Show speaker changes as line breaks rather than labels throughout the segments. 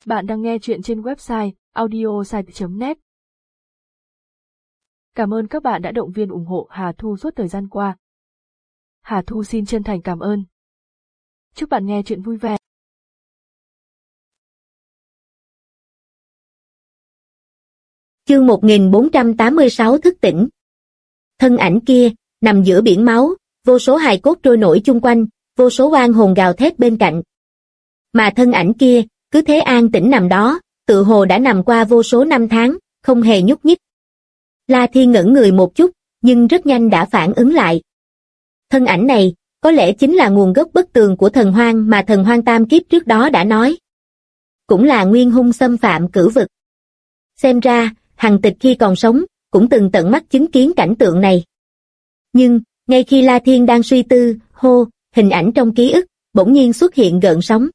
Bạn đang nghe chuyện trên website audiosite.net. Cảm ơn các bạn đã động viên ủng hộ Hà Thu suốt thời gian qua. Hà Thu xin chân thành cảm ơn. Chúc bạn nghe chuyện vui vẻ.
Chương 1486 thức tỉnh. Thân ảnh kia, nằm giữa biển máu, vô số hài cốt trôi nổi chung quanh, vô số oan hồn gào thét bên cạnh. Mà thân ảnh kia, cứ thế an tĩnh nằm đó, tự hồ đã nằm qua vô số năm tháng, không hề nhúc nhích. La Thiên ngẩn người một chút, nhưng rất nhanh đã phản ứng lại. Thân ảnh này, có lẽ chính là nguồn gốc bất tường của thần hoang mà thần hoang tam kiếp trước đó đã nói. Cũng là nguyên hung xâm phạm cửu vực. Xem ra, Hằng Tịch khi còn sống, cũng từng tận mắt chứng kiến cảnh tượng này. Nhưng, ngay khi La Thiên đang suy tư, hình ảnh trong ký ức, bỗng nhiên xuất hiện gợn sóng.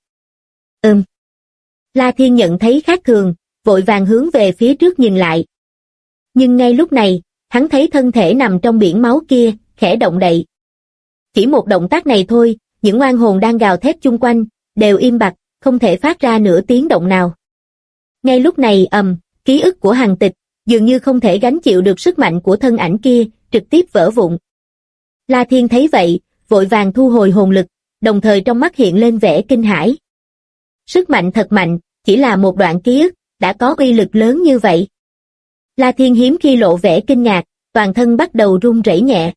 La Thiên nhận thấy khác thường, vội vàng hướng về phía trước nhìn lại. Nhưng ngay lúc này, hắn thấy thân thể nằm trong biển máu kia, khẽ động đậy. Chỉ một động tác này thôi, những oan hồn đang gào thét chung quanh, đều im bặt, không thể phát ra nửa tiếng động nào. Ngay lúc này ký ức của Hằng Tịch, dường như không thể gánh chịu được sức mạnh của thân ảnh kia, trực tiếp vỡ vụn. La Thiên thấy vậy, vội vàng thu hồi hồn lực, đồng thời trong mắt hiện lên vẻ kinh hãi. Sức mạnh thật mạnh, chỉ là một đoạn ký ức, đã có uy lực lớn như vậy. La Thiên hiếm khi lộ vẻ kinh ngạc, toàn thân bắt đầu run rẩy nhẹ.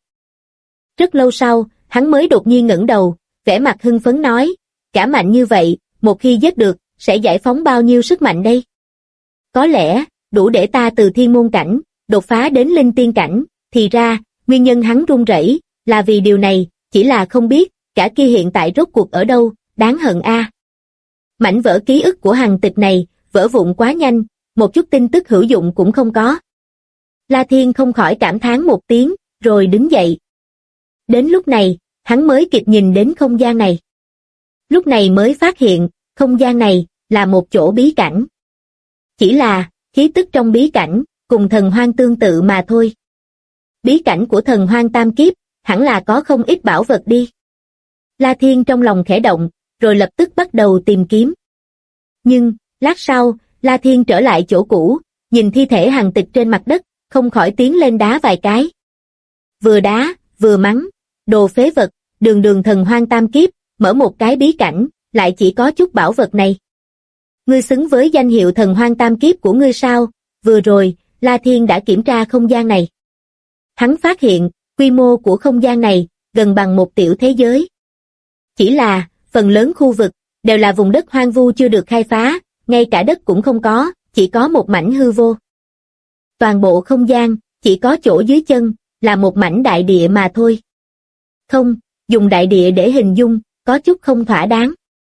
Rất lâu sau, hắn mới đột nhiên ngẩng đầu, vẻ mặt hưng phấn nói, cả mạnh như vậy, một khi giết được, sẽ giải phóng bao nhiêu sức mạnh đây? Có lẽ, đủ để ta từ thiên môn cảnh, đột phá đến linh tiên cảnh, thì ra, nguyên nhân hắn run rẩy, là vì điều này, chỉ là không biết, cả kia hiện tại rốt cuộc ở đâu, đáng hận a. Mảnh vỡ ký ức của Hằng Tịch này, vỡ vụn quá nhanh, một chút tin tức hữu dụng cũng không có. La Thiên không khỏi cảm thán một tiếng, rồi đứng dậy. Đến lúc này, hắn mới kịp nhìn đến không gian này. Lúc này mới phát hiện, không gian này, là một chỗ bí cảnh. Chỉ là, khí tức trong bí cảnh, cùng thần hoang tương tự mà thôi. Bí cảnh của thần hoang tam kiếp, hẳn là có không ít bảo vật đi. La Thiên trong lòng khẽ động, rồi lập tức bắt đầu tìm kiếm. Nhưng, lát sau, La Thiên trở lại chỗ cũ, nhìn thi thể Hằng Tịch trên mặt đất, không khỏi tiến lên đá vài cái. Vừa đá, vừa mắng, đồ phế vật, đường đường thần hoang tam kiếp, mở một cái bí cảnh, lại chỉ có chút bảo vật này. Ngươi xứng với danh hiệu thần hoang tam kiếp của ngươi sao? Vừa rồi, La Thiên đã kiểm tra không gian này. Hắn phát hiện, quy mô của không gian này, gần bằng một tiểu thế giới. Chỉ là, phần lớn khu vực, đều là vùng đất hoang vu chưa được khai phá, ngay cả đất cũng không có, chỉ có một mảnh hư vô. Toàn bộ không gian, chỉ có chỗ dưới chân, là một mảnh đại địa mà thôi. Không, dùng đại địa để hình dung, có chút không thỏa đáng.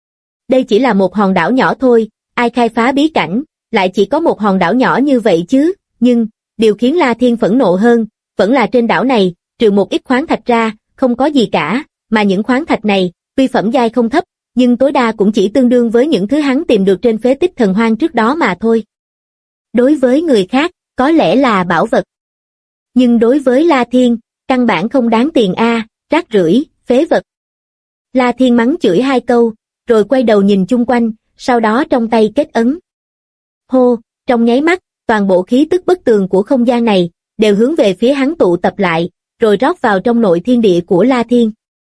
Đây chỉ là một hòn đảo nhỏ thôi, ai khai phá bí cảnh, lại chỉ có một hòn đảo nhỏ như vậy chứ, nhưng, điều khiến La Thiên phẫn nộ hơn, vẫn là trên đảo này, trừ một ít khoáng thạch ra, không có gì cả, mà những khoáng thạch này, tuy phẩm giai không thấp, nhưng tối đa cũng chỉ tương đương với những thứ hắn tìm được trên phế tích thần hoang trước đó mà thôi. Đối với người khác, có lẽ là bảo vật. Nhưng đối với La Thiên, căn bản không đáng tiền rác rưởi, phế vật. La Thiên mắng chửi hai câu, rồi quay đầu nhìn chung quanh, sau đó trong tay kết ấn. Trong nháy mắt, toàn bộ khí tức bất tường của không gian này, đều hướng về phía hắn tụ tập lại, rồi rót vào trong nội thiên địa của La Thiên.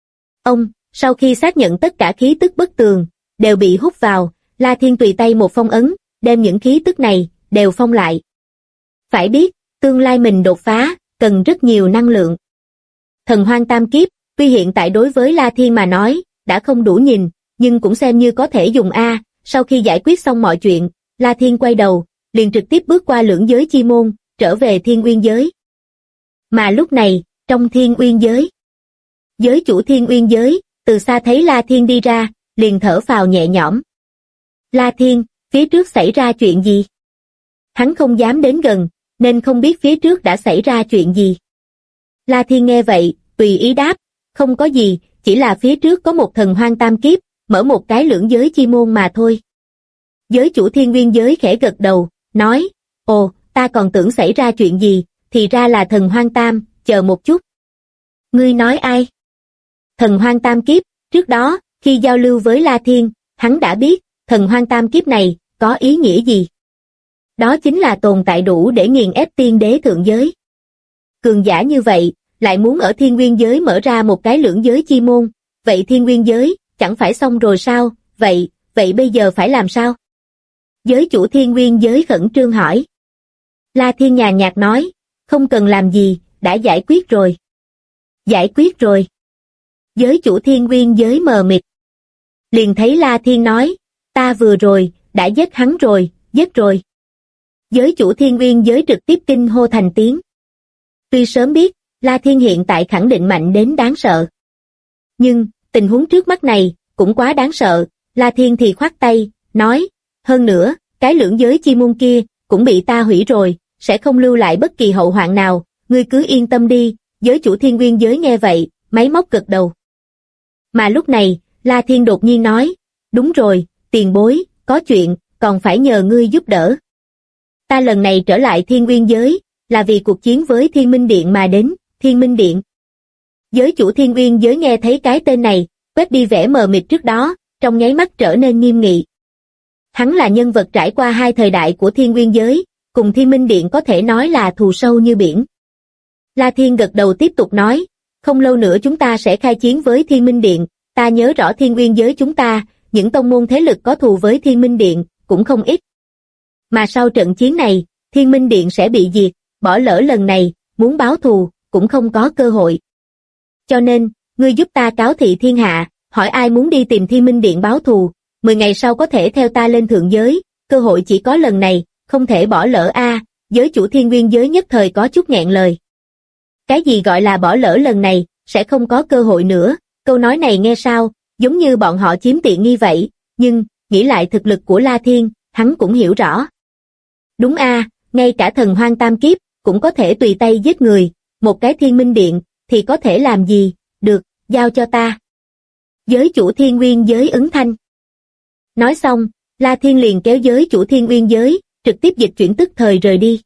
Sau khi xác nhận tất cả khí tức bất tường, đều bị hút vào, La Thiên tùy tay một phong ấn, đem những khí tức này, đều phong lại. Phải biết, tương lai mình đột phá, cần rất nhiều năng lượng. Thần hoang tam kiếp, tuy hiện tại đối với La Thiên mà nói, đã không đủ nhìn, nhưng cũng xem như có thể dùng Sau khi giải quyết xong mọi chuyện, La Thiên quay đầu, liền trực tiếp bước qua lưỡng giới chi môn, trở về Thiên Uyên giới. Mà lúc này, trong Thiên Uyên giới, giới chủ Thiên Uyên giới, từ xa thấy La Thiên đi ra, liền thở phào nhẹ nhõm. La Thiên, phía trước xảy ra chuyện gì? Hắn không dám đến gần, nên không biết phía trước đã xảy ra chuyện gì. La Thiên nghe vậy, tùy ý đáp, không có gì, chỉ là phía trước có một thần hoang tam kiếp, mở một cái lưỡng giới chi môn mà thôi. Giới chủ Thiên Nguyên giới khẽ gật đầu, nói, ta còn tưởng xảy ra chuyện gì, thì ra là thần hoang tam, chờ một chút. Ngươi nói ai? Thần hoang tam kiếp, trước đó, khi giao lưu với La Thiên, hắn đã biết, thần hoang tam kiếp này, có ý nghĩa gì? Đó chính là tồn tại đủ để nghiền ép tiên đế thượng giới. Cường giả như vậy, lại muốn ở thiên nguyên giới mở ra một cái lưỡng giới chi môn, vậy thiên nguyên giới, chẳng phải xong rồi sao, vậy bây giờ phải làm sao? Giới chủ thiên nguyên giới khẩn trương hỏi. La Thiên nhàn nhạt nói, không cần làm gì, đã giải quyết rồi. Giải quyết rồi. Giới chủ thiên nguyên giới mờ mịt. Liền thấy La Thiên nói, ta vừa rồi, đã giết hắn rồi, giết rồi. Giới chủ thiên nguyên giới trực tiếp kinh hô thành tiếng. Tuy sớm biết, La Thiên hiện tại khẳng định mạnh đến đáng sợ. Nhưng, tình huống trước mắt này, cũng quá đáng sợ, La Thiên thì khoát tay, nói, hơn nữa, cái lưỡng giới chi môn kia, cũng bị ta hủy rồi, sẽ không lưu lại bất kỳ hậu hoạn nào, ngươi cứ yên tâm đi, giới chủ thiên nguyên giới nghe vậy, máy móc gật đầu. Mà lúc này, La Thiên đột nhiên nói, đúng rồi, tiền bối, có chuyện, còn phải nhờ ngươi giúp đỡ. Ta lần này trở lại thiên nguyên giới, là vì cuộc chiến với Thiên Minh Điện mà đến, Thiên Minh Điện. Giới chủ thiên nguyên giới nghe thấy cái tên này, quét đi vẻ mờ mịt trước đó, trong nháy mắt trở nên nghiêm nghị. Hắn là nhân vật trải qua hai thời đại của thiên nguyên giới, cùng Thiên Minh Điện có thể nói là thù sâu như biển. La Thiên gật đầu tiếp tục nói, không lâu nữa chúng ta sẽ khai chiến với Thiên Minh Điện, ta nhớ rõ thiên nguyên giới chúng ta, những tông môn thế lực có thù với Thiên Minh Điện, cũng không ít. Mà sau trận chiến này, Thiên Minh Điện sẽ bị diệt, bỏ lỡ lần này, muốn báo thù, cũng không có cơ hội. Cho nên, ngươi giúp ta cáo thị thiên hạ, hỏi ai muốn đi tìm Thiên Minh Điện báo thù, 10 ngày sau có thể theo ta lên thượng giới, cơ hội chỉ có lần này, không thể bỏ lỡ a. Giới chủ thiên nguyên giới nhất thời có chút nghẹn lời. Cái gì gọi là bỏ lỡ lần này, sẽ không có cơ hội nữa, câu nói này nghe sao, giống như bọn họ chiếm tiện nghi vậy, nhưng, nghĩ lại thực lực của La Thiên, hắn cũng hiểu rõ. Đúng a, ngay cả thần hoang tam kiếp, cũng có thể tùy tay giết người, một cái Thiên Minh Điện, thì có thể làm gì, được, giao cho ta. Giới chủ thiên nguyên giới ứng thanh. Nói xong, La Thiên liền kéo giới chủ thiên nguyên giới, trực tiếp dịch chuyển tức thời rời đi.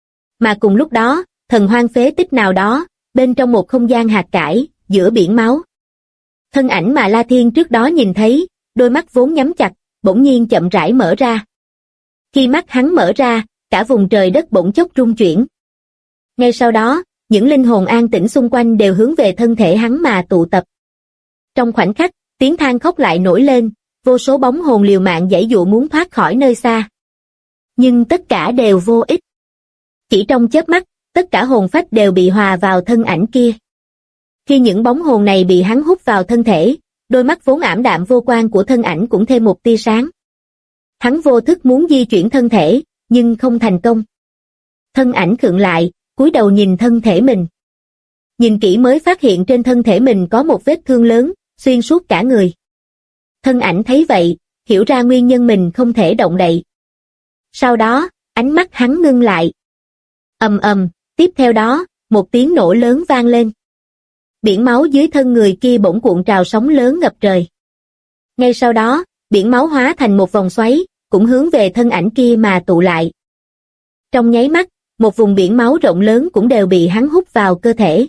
Mà cùng lúc đó, thần hoang phế tích nào đó, bên trong một không gian hạt cải, giữa biển máu. Thân ảnh mà La Thiên trước đó nhìn thấy, đôi mắt vốn nhắm chặt, bỗng nhiên chậm rãi mở ra. Khi mắt hắn mở ra, cả vùng trời đất bỗng chốc rung chuyển. Ngay sau đó, những linh hồn an tĩnh xung quanh đều hướng về thân thể hắn mà tụ tập. Trong khoảnh khắc, tiếng than khóc lại nổi lên, vô số bóng hồn liều mạng giãy giụa muốn thoát khỏi nơi xa. Nhưng tất cả đều vô ích. Chỉ trong chớp mắt, tất cả hồn phách đều bị hòa vào thân ảnh kia. Khi những bóng hồn này bị hắn hút vào thân thể, đôi mắt vốn ảm đạm vô quang của thân ảnh cũng thêm một tia sáng. Hắn vô thức muốn di chuyển thân thể, nhưng không thành công. Thân ảnh khựng lại, cúi đầu nhìn thân thể mình. Nhìn kỹ mới phát hiện trên thân thể mình có một vết thương lớn, xuyên suốt cả người. Thân ảnh thấy vậy, hiểu ra nguyên nhân mình không thể động đậy. Sau đó, ánh mắt hắn ngưng lại. Ầm ầm, tiếp theo đó, một tiếng nổ lớn vang lên. Biển máu dưới thân người kia bỗng cuộn trào sóng lớn ngập trời. Ngay sau đó, biển máu hóa thành một vòng xoáy, cũng hướng về thân ảnh kia mà tụ lại. Trong nháy mắt, một vùng biển máu rộng lớn cũng đều bị hắn hút vào cơ thể.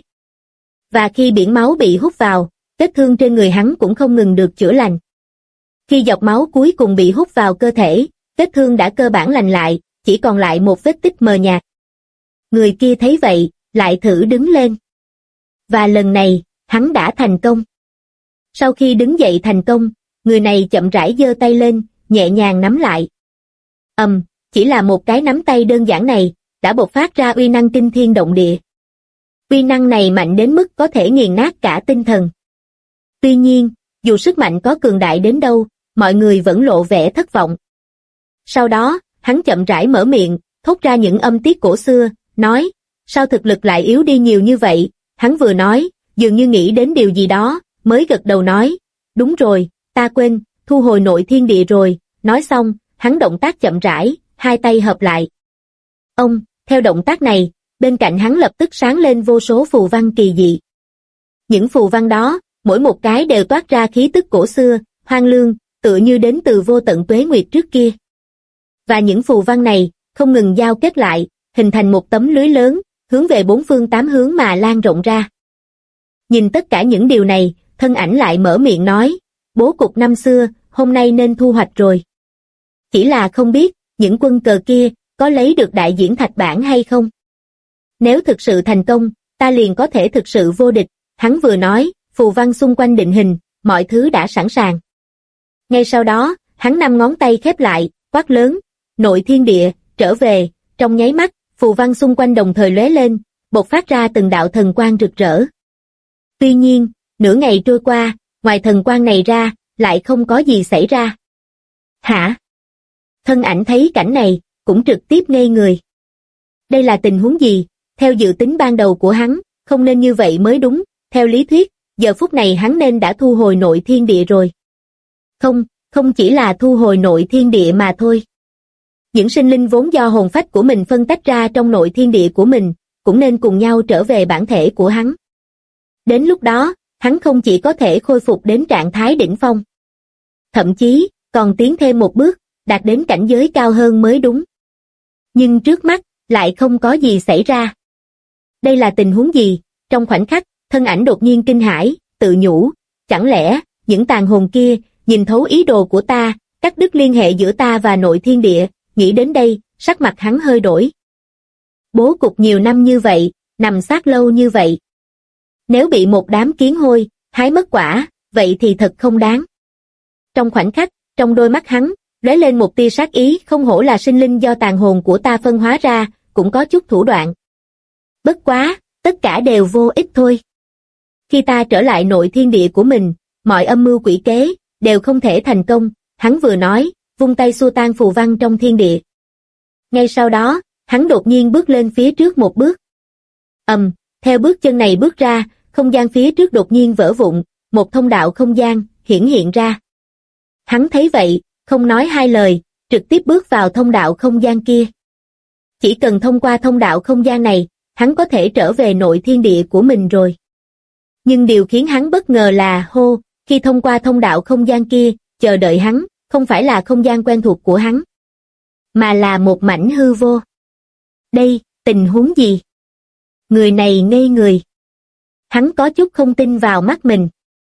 Và khi biển máu bị hút vào, vết thương trên người hắn cũng không ngừng được chữa lành. Khi giọt máu cuối cùng bị hút vào cơ thể, vết thương đã cơ bản lành lại, chỉ còn lại một vết tích mờ nhạt. Người kia thấy vậy, lại thử đứng lên. Và lần này, hắn đã thành công. Sau khi đứng dậy thành công, người này chậm rãi giơ tay lên, nhẹ nhàng nắm lại. Chỉ là một cái nắm tay đơn giản này, đã bộc phát ra uy năng kinh thiên động địa. Uy năng này mạnh đến mức có thể nghiền nát cả tinh thần. Tuy nhiên, dù sức mạnh có cường đại đến đâu, mọi người vẫn lộ vẻ thất vọng. Sau đó, hắn chậm rãi mở miệng, thốt ra những âm tiết cổ xưa, nói, sao thực lực lại yếu đi nhiều như vậy? Hắn vừa nói, dường như nghĩ đến điều gì đó, mới gật đầu nói, đúng rồi, ta quên, thu hồi nội thiên địa rồi. Nói xong, hắn động tác chậm rãi, hai tay hợp lại. Theo động tác này, bên cạnh hắn lập tức sáng lên vô số phù văn kỳ dị. Những phù văn đó, mỗi một cái đều toát ra khí tức cổ xưa, hoang lương, tựa như đến từ vô tận tuế nguyệt trước kia. Và những phù văn này, không ngừng giao kết lại, hình thành một tấm lưới lớn, hướng về bốn phương tám hướng mà lan rộng ra. Nhìn tất cả những điều này, thân ảnh lại mở miệng nói, bố cục năm xưa, hôm nay nên thu hoạch rồi. Chỉ là không biết, những quân cờ kia, có lấy được đại diễn thạch bản hay không? Nếu thực sự thành công, ta liền có thể thực sự vô địch, hắn vừa nói, phù văn xung quanh định hình, mọi thứ đã sẵn sàng. Ngay sau đó, hắn 5 ngón tay khép lại, quát lớn, nội thiên địa, trở về, trong nháy mắt, phù văn xung quanh đồng thời lóe lên, bộc phát ra từng đạo thần quang rực rỡ. Tuy nhiên, nửa ngày trôi qua, ngoài thần quang này ra, lại không có gì xảy ra. Hả? Thân ảnh thấy cảnh này, cũng trực tiếp ngây người. Đây là tình huống gì? Theo dự tính ban đầu của hắn, không nên như vậy mới đúng, theo lý thuyết, giờ phút này hắn nên đã thu hồi nội thiên địa rồi. Không chỉ là thu hồi nội thiên địa mà thôi. Những sinh linh vốn do hồn phách của mình phân tách ra trong nội thiên địa của mình, cũng nên cùng nhau trở về bản thể của hắn. Đến lúc đó, hắn không chỉ có thể khôi phục đến trạng thái đỉnh phong, thậm chí, còn tiến thêm một bước, đạt đến cảnh giới cao hơn mới đúng. Nhưng trước mắt, lại không có gì xảy ra. Đây là tình huống gì? Trong khoảnh khắc, thân ảnh đột nhiên kinh hãi, tự nhủ, chẳng lẽ, những tàn hồn kia, nhìn thấu ý đồ của ta, cắt đứt liên hệ giữa ta và nội thiên địa, nghĩ đến đây, sắc mặt hắn hơi đổi. Bố cục nhiều năm như vậy, nằm sát lâu như vậy. Nếu bị một đám kiến hôi, hái mất quả, vậy thì thật không đáng. Trong khoảnh khắc, trong đôi mắt hắn, lóe lên một tia sát ý, không hổ là sinh linh do tàn hồn của ta phân hóa ra, cũng có chút thủ đoạn. Bất quá, tất cả đều vô ích thôi. Khi ta trở lại nội thiên địa của mình, mọi âm mưu quỷ kế, đều không thể thành công, hắn vừa nói, vung tay xua tan phù văn trong thiên địa. Ngay sau đó, hắn đột nhiên bước lên phía trước một bước. Theo bước chân này bước ra, không gian phía trước đột nhiên vỡ vụn, một thông đạo không gian hiển hiện ra. Hắn thấy vậy, không nói hai lời, trực tiếp bước vào thông đạo không gian kia. Chỉ cần thông qua thông đạo không gian này, hắn có thể trở về nội thiên địa của mình rồi. Nhưng điều khiến hắn bất ngờ là khi thông qua thông đạo không gian kia, chờ đợi hắn, không phải là không gian quen thuộc của hắn, mà là một mảnh hư vô. Đây, tình huống gì? Người này ngây người. Hắn có chút không tin vào mắt mình.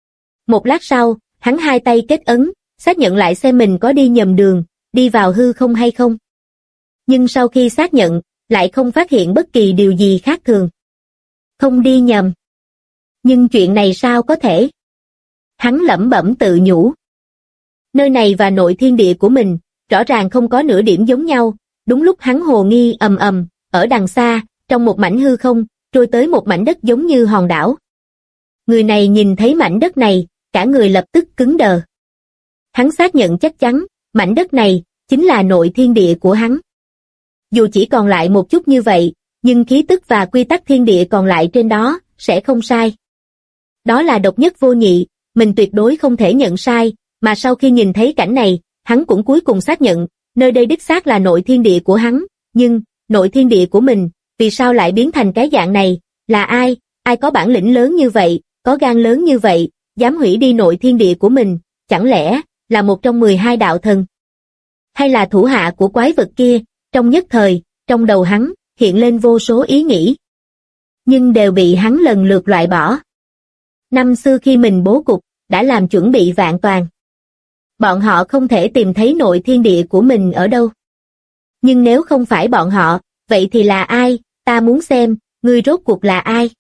Một lát sau, hắn hai tay kết ấn, xác nhận lại xem mình có đi nhầm đường, đi vào hư không hay không. Nhưng sau khi xác nhận, lại không phát hiện bất kỳ điều gì khác thường. Không đi nhầm. Nhưng chuyện này sao có thể? Hắn lẩm bẩm tự nhủ. Nơi này và nội thiên địa của mình, rõ ràng không có nửa điểm giống nhau. Đúng lúc hắn hồ nghi ở đằng xa, trong một mảnh hư không, trôi tới một mảnh đất giống như hòn đảo. Người này nhìn thấy mảnh đất này, cả người lập tức cứng đờ. Hắn xác nhận chắc chắn, mảnh đất này, chính là nội thiên địa của hắn. Dù chỉ còn lại một chút như vậy, nhưng khí tức và quy tắc thiên địa còn lại trên đó, sẽ không sai. Đó là độc nhất vô nhị, mình tuyệt đối không thể nhận sai, mà sau khi nhìn thấy cảnh này, hắn cũng cuối cùng xác nhận, nơi đây đích xác là nội thiên địa của hắn, nhưng, nội thiên địa của mình, vì sao lại biến thành cái dạng này, là ai, ai có bản lĩnh lớn như vậy, có gan lớn như vậy, dám hủy đi nội thiên địa của mình, chẳng lẽ, là một trong 12 đạo thần? Hay là thủ hạ của quái vật kia, trong nhất thời, trong đầu hắn, hiện lên vô số ý nghĩ. Nhưng đều bị hắn lần lượt loại bỏ. Năm xưa khi mình bố cục, đã làm chuẩn bị vạn toàn. Bọn họ không thể tìm thấy nội thiên địa của mình ở đâu. Nhưng nếu không phải bọn họ, vậy thì là ai, ta muốn xem, ngươi rốt cuộc là ai.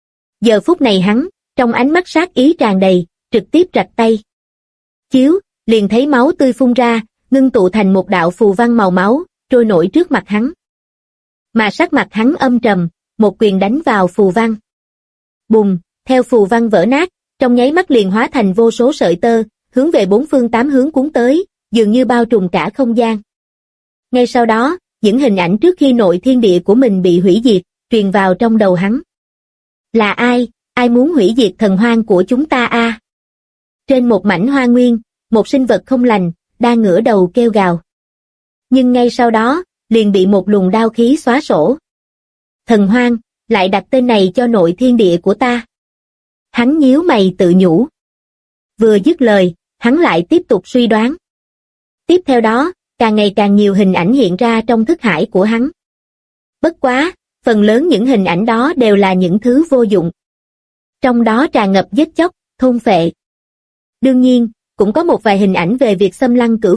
Giờ phút này hắn, trong ánh mắt sát ý tràn đầy, trực tiếp rạch tay. Chiếu, liền thấy máu tươi phun ra, ngưng tụ thành một đạo phù văn màu máu, trôi nổi trước mặt hắn. Mà sắc mặt hắn âm trầm, một quyền đánh vào phù văn. Bùng, theo phù văn vỡ nát, trong nháy mắt liền hóa thành vô số sợi tơ, hướng về bốn phương tám hướng cuốn tới, dường như bao trùm cả không gian. Ngay sau đó, những hình ảnh trước khi nội thiên địa của mình bị hủy diệt, truyền vào trong đầu hắn. Là ai, ai muốn hủy diệt thần hoang của chúng ta a? Trên một mảnh hoa nguyên, một sinh vật không lành, đang ngửa đầu kêu gào. Nhưng ngay sau đó, liền bị một luồng đao khí xóa sổ. Thần hoang, lại đặt tên này cho nội thiên địa của ta. Hắn nhíu mày tự nhủ. Vừa dứt lời, hắn lại tiếp tục suy đoán. Tiếp theo đó, càng ngày càng nhiều hình ảnh hiện ra trong thức hải của hắn. Bất quá, phần lớn những hình ảnh đó đều là những thứ vô dụng. Trong đó tràn ngập giết chóc, thôn phệ. Đương nhiên, cũng có một vài hình ảnh về việc xâm lăng cửu vực,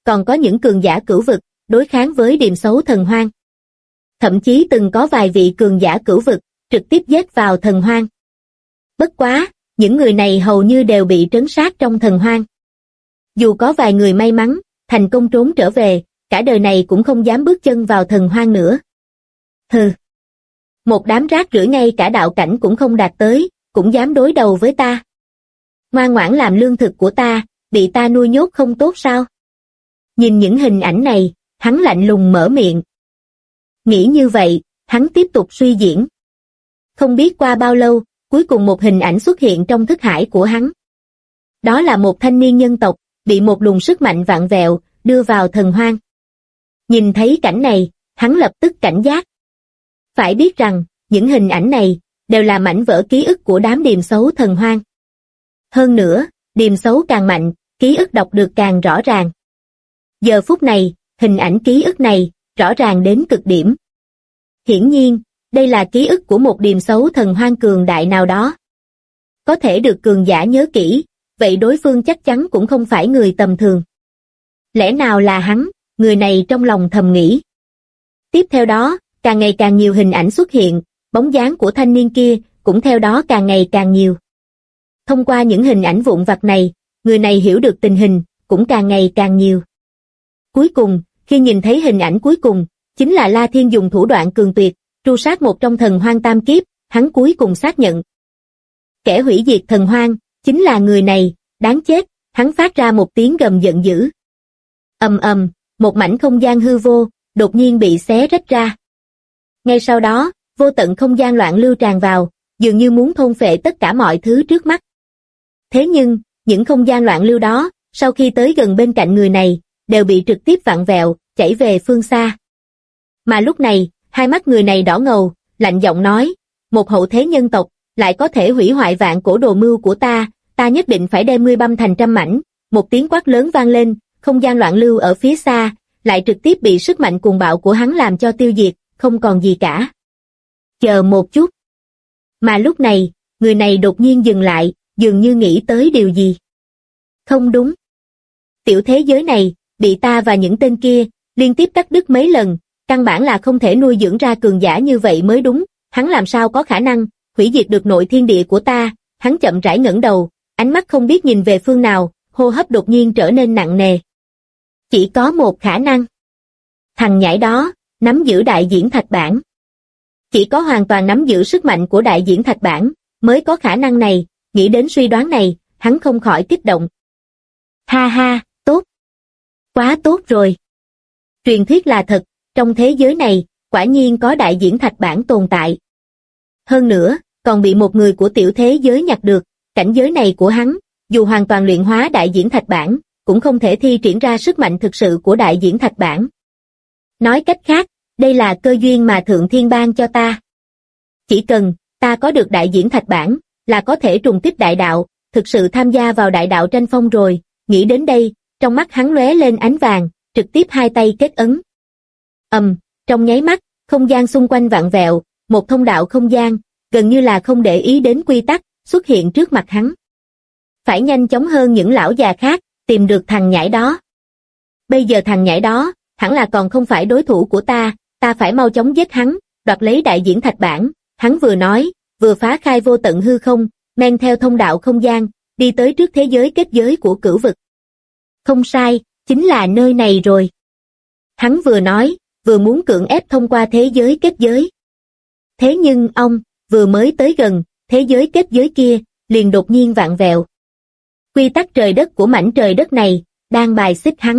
còn có những cường giả cửu vực, đối kháng với điềm xấu thần hoang. Thậm chí từng có vài vị cường giả cửu vực, trực tiếp giết vào thần hoang. Bất quá, những người này hầu như đều bị trấn sát trong thần hoang. Dù có vài người may mắn, thành công trốn trở về, cả đời này cũng không dám bước chân vào thần hoang nữa. Hừ! Một đám rác rưởi ngay cả đạo cảnh cũng không đạt tới, cũng dám đối đầu với ta. Ngoan ngoãn làm lương thực của ta, bị ta nuôi nhốt không tốt sao? Nhìn những hình ảnh này, hắn lạnh lùng mở miệng. Nghĩ như vậy, hắn tiếp tục suy diễn. Không biết qua bao lâu, cuối cùng một hình ảnh xuất hiện trong thức hải của hắn. Đó là một thanh niên nhân tộc, bị một luồng sức mạnh vạn vẹo, đưa vào thần hoang. Nhìn thấy cảnh này, hắn lập tức cảnh giác. Phải biết rằng, những hình ảnh này, đều là mảnh vỡ ký ức của đám điềm xấu thần hoang. Hơn nữa, điềm xấu càng mạnh, ký ức đọc được càng rõ ràng. Giờ phút này, hình ảnh ký ức này, rõ ràng đến cực điểm. Hiển nhiên, đây là ký ức của một điềm xấu thần hoang cường đại nào đó. Có thể được cường giả nhớ kỹ, vậy đối phương chắc chắn cũng không phải người tầm thường. Lẽ nào là hắn, người này trong lòng thầm nghĩ. Tiếp theo đó, càng ngày càng nhiều hình ảnh xuất hiện, bóng dáng của thanh niên kia cũng theo đó càng ngày càng nhiều. Thông qua những hình ảnh vụn vặt này, người này hiểu được tình hình, cũng càng ngày càng nhiều. Cuối cùng, khi nhìn thấy hình ảnh cuối cùng, chính là La Thiên dùng thủ đoạn cường tuyệt, tru sát một trong thần hoang tam kiếp, hắn cuối cùng xác nhận. Kẻ hủy diệt thần hoang, chính là người này, đáng chết, hắn phát ra một tiếng gầm giận dữ. Ầm ầm, một mảnh không gian hư vô, đột nhiên bị xé rách ra. Ngay sau đó, vô tận không gian loạn lưu tràn vào, dường như muốn thôn phệ tất cả mọi thứ trước mắt. Thế nhưng, những không gian loạn lưu đó, sau khi tới gần bên cạnh người này, đều bị trực tiếp vặn vẹo, chảy về phương xa. Mà lúc này, hai mắt người này đỏ ngầu, lạnh giọng nói, một hậu thế nhân tộc, lại có thể hủy hoại vạn cổ đồ mưu của ta nhất định phải đem ngươi băm thành trăm mảnh. Một tiếng quát lớn vang lên, không gian loạn lưu ở phía xa, lại trực tiếp bị sức mạnh cuồng bạo của hắn làm cho tiêu diệt, không còn gì cả. Chờ một chút. Mà lúc này, người này đột nhiên dừng lại, dường như nghĩ tới điều gì. Không đúng. Tiểu thế giới này, bị ta và những tên kia, liên tiếp cắt đứt mấy lần, căn bản là không thể nuôi dưỡng ra cường giả như vậy mới đúng, hắn làm sao có khả năng, hủy diệt được nội thiên địa của ta. Hắn chậm rãi ngẩng đầu, ánh mắt không biết nhìn về phương nào, hô hấp đột nhiên trở nên nặng nề. Chỉ có một khả năng. Thằng nhãi đó, nắm giữ đại diễn thạch bản. Chỉ có hoàn toàn nắm giữ sức mạnh của đại diễn thạch bản, mới có khả năng này. Nghĩ đến suy đoán này, hắn không khỏi kích động. Ha ha, tốt. Quá tốt rồi. Truyền thuyết là thật, trong thế giới này, quả nhiên có đại diễn thạch bản tồn tại. Hơn nữa, còn bị một người của tiểu thế giới nhặt được, cảnh giới này của hắn, dù hoàn toàn luyện hóa đại diễn thạch bản, cũng không thể thi triển ra sức mạnh thực sự của đại diễn thạch bản. Nói cách khác, đây là cơ duyên mà Thượng Thiên ban cho ta. Chỉ cần, ta có được đại diễn thạch bản, là có thể trùng kích đại đạo, thực sự tham gia vào đại đạo tranh phong rồi. Nghĩ đến đây, trong mắt hắn lóe lên ánh vàng, trực tiếp hai tay kết ấn. Trong nháy mắt, không gian xung quanh vặn vẹo, một thông đạo không gian, gần như là không để ý đến quy tắc, xuất hiện trước mặt hắn. Phải nhanh chóng hơn những lão già khác, tìm được thằng nhãi đó. Bây giờ thằng nhãi đó, hẳn là còn không phải đối thủ của ta phải mau chóng giết hắn, đoạt lấy đại diễn thạch bản. Hắn vừa nói, vừa phá khai vô tận hư không, men theo thông đạo không gian, đi tới trước thế giới kết giới của cửu vực. Không sai, chính là nơi này rồi. Hắn vừa nói, vừa muốn cưỡng ép thông qua thế giới kết giới. Thế nhưng ông, vừa mới tới gần, thế giới kết giới kia, liền đột nhiên vặn vẹo. Quy tắc trời đất của mảnh trời đất này, đang bài xích hắn.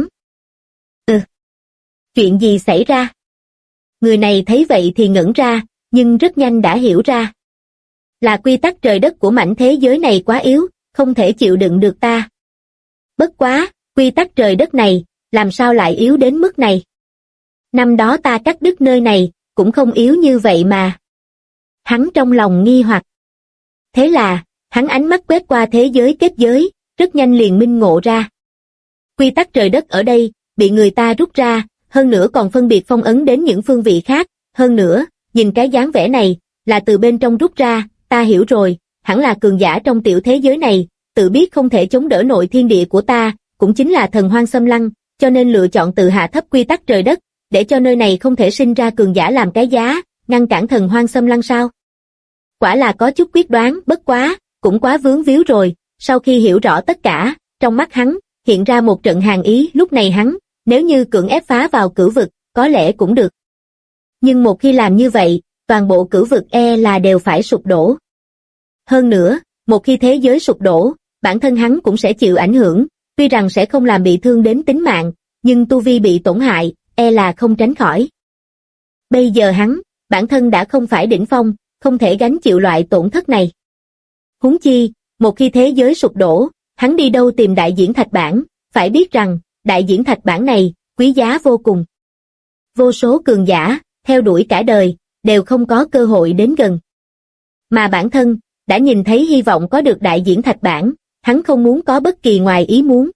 Chuyện gì xảy ra? Người này thấy vậy thì ngẩn ra, nhưng rất nhanh đã hiểu ra. Là quy tắc trời đất của mảnh thế giới này quá yếu, không thể chịu đựng được ta. Bất quá, quy tắc trời đất này, làm sao lại yếu đến mức này? Năm đó ta cắt đứt nơi này, cũng không yếu như vậy mà. Hắn trong lòng nghi hoặc. Thế là, hắn ánh mắt quét qua thế giới kết giới, rất nhanh liền minh ngộ ra. Quy tắc trời đất ở đây, bị người ta rút ra, hơn nữa còn phân biệt phong ấn đến những phương vị khác, hơn nữa, nhìn cái dáng vẻ này, là từ bên trong rút ra, ta hiểu rồi, hẳn là cường giả trong tiểu thế giới này, tự biết không thể chống đỡ nội thiên địa của ta, cũng chính là thần hoang xâm lăng, cho nên lựa chọn tự hạ thấp quy tắc trời đất, để cho nơi này không thể sinh ra cường giả làm cái giá, ngăn cản thần hoang xâm lăng sao? Quả là có chút quyết đoán, bất quá, cũng quá vướng víu rồi. Sau khi hiểu rõ tất cả, trong mắt hắn hiện ra một trận hàn ý. Lúc này hắn, nếu như cưỡng ép phá vào cửu vực, có lẽ cũng được. Nhưng một khi làm như vậy, toàn bộ cửu vực là đều phải sụp đổ. Hơn nữa, một khi thế giới sụp đổ, bản thân hắn cũng sẽ chịu ảnh hưởng, tuy rằng sẽ không làm bị thương đến tính mạng, nhưng tu vi bị tổn hại, là không tránh khỏi. Bây giờ hắn, bản thân đã không phải đỉnh phong, không thể gánh chịu loại tổn thất này. Huống chi, một khi thế giới sụp đổ, hắn đi đâu tìm đại diễn thạch bản, phải biết rằng, đại diễn thạch bản này, quý giá vô cùng. Vô số cường giả, theo đuổi cả đời, đều không có cơ hội đến gần. Mà bản thân, đã nhìn thấy hy vọng có được đại diễn thạch bản, hắn không muốn có bất kỳ ngoài ý muốn.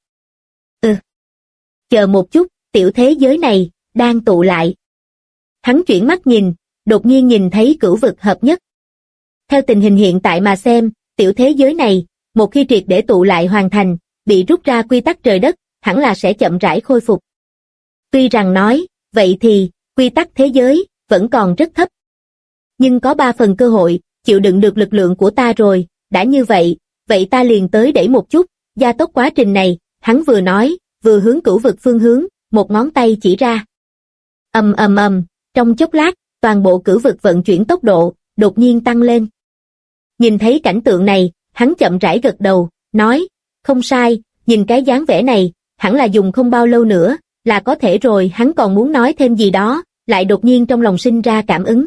Chờ một chút, tiểu thế giới này, đang tụ lại. Hắn chuyển mắt nhìn, đột nhiên nhìn thấy cửu vực hợp nhất. Theo tình hình hiện tại mà xem, tiểu thế giới này, một khi triệt để tụ lại hoàn thành, bị rút ra quy tắc trời đất, hẳn là sẽ chậm rãi khôi phục. Tuy rằng nói, vậy thì, quy tắc thế giới, vẫn còn rất thấp. Nhưng có 3 phần cơ hội, chịu đựng được lực lượng của ta rồi, đã như vậy, vậy ta liền tới đẩy một chút, gia tốc quá trình này, hắn vừa nói, vừa hướng cửu vực phương hướng, một ngón tay chỉ ra. Ầm ầm ầm, trong chốc lát, toàn bộ cửu vực vận chuyển tốc độ, đột nhiên tăng lên. Nhìn thấy cảnh tượng này, hắn chậm rãi gật đầu, nói, không sai, nhìn cái dáng vẻ này, hẳn là dùng không bao lâu nữa, là có thể rồi. Hắn còn muốn nói thêm gì đó, lại đột nhiên trong lòng sinh ra cảm ứng.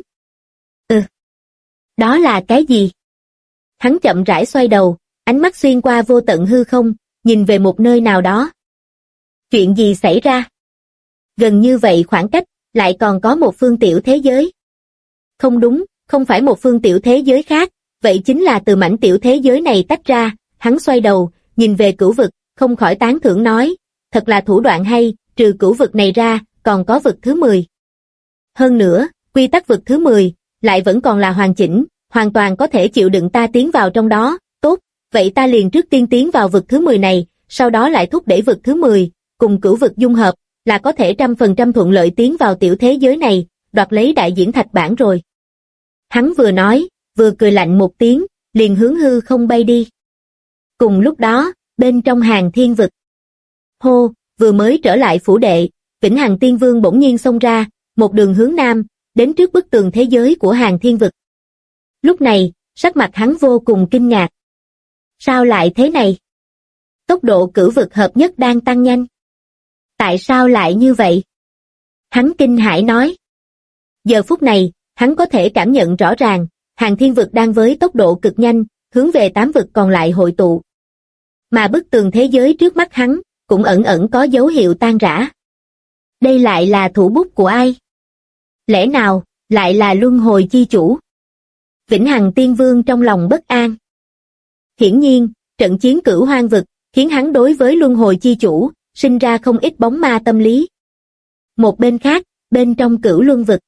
Đó là cái gì? Hắn chậm rãi xoay đầu, ánh mắt xuyên qua vô tận hư không, nhìn về một nơi nào đó. Chuyện gì xảy ra? Gần như vậy khoảng cách, lại còn có một phương tiểu thế giới. Không đúng, không phải một phương tiểu thế giới khác, vậy chính là từ mảnh tiểu thế giới này tách ra. Hắn xoay đầu, nhìn về cửu vực, không khỏi tán thưởng nói, thật là thủ đoạn hay, trừ cửu vực này ra, còn có vực thứ 10. Hơn nữa, quy tắc vực thứ 10, lại vẫn còn là hoàn chỉnh, hoàn toàn có thể chịu đựng ta tiến vào trong đó. Tốt, vậy ta liền trước tiên tiến vào vực thứ 10 này, sau đó lại thúc đẩy vực thứ 10, cùng cửu vực dung hợp, là có thể 100% thuận lợi tiến vào tiểu thế giới này, đoạt lấy đại diễn thạch bản rồi. Hắn vừa nói, vừa cười lạnh một tiếng, liền hướng hư không bay đi. Cùng lúc đó, bên trong Hàn Thiên vực. Hô, vừa mới trở lại phủ đệ, Vĩnh Hằng Tiên Vương bỗng nhiên xông ra, một đường hướng nam, đến trước bức tường thế giới của Hàn Thiên vực. Lúc này, sắc mặt hắn vô cùng kinh ngạc. Sao lại thế này? Tốc độ cửu vực hợp nhất đang tăng nhanh. Tại sao lại như vậy? Hắn kinh hãi nói. Giờ phút này, hắn có thể cảm nhận rõ ràng, Hàn Thiên vực đang với tốc độ cực nhanh, hướng về 8 vực còn lại hội tụ. Mà bức tường thế giới trước mắt hắn, cũng ẩn ẩn có dấu hiệu tan rã. Đây lại là thủ bút của ai? Lẽ nào, lại là luân hồi chi chủ? Vĩnh Hằng Tiên Vương trong lòng bất an. Hiển nhiên, trận chiến cửu hoang vực, khiến hắn đối với luân hồi chi chủ, sinh ra không ít bóng ma tâm lý. Một bên khác, bên trong cửu luân vực.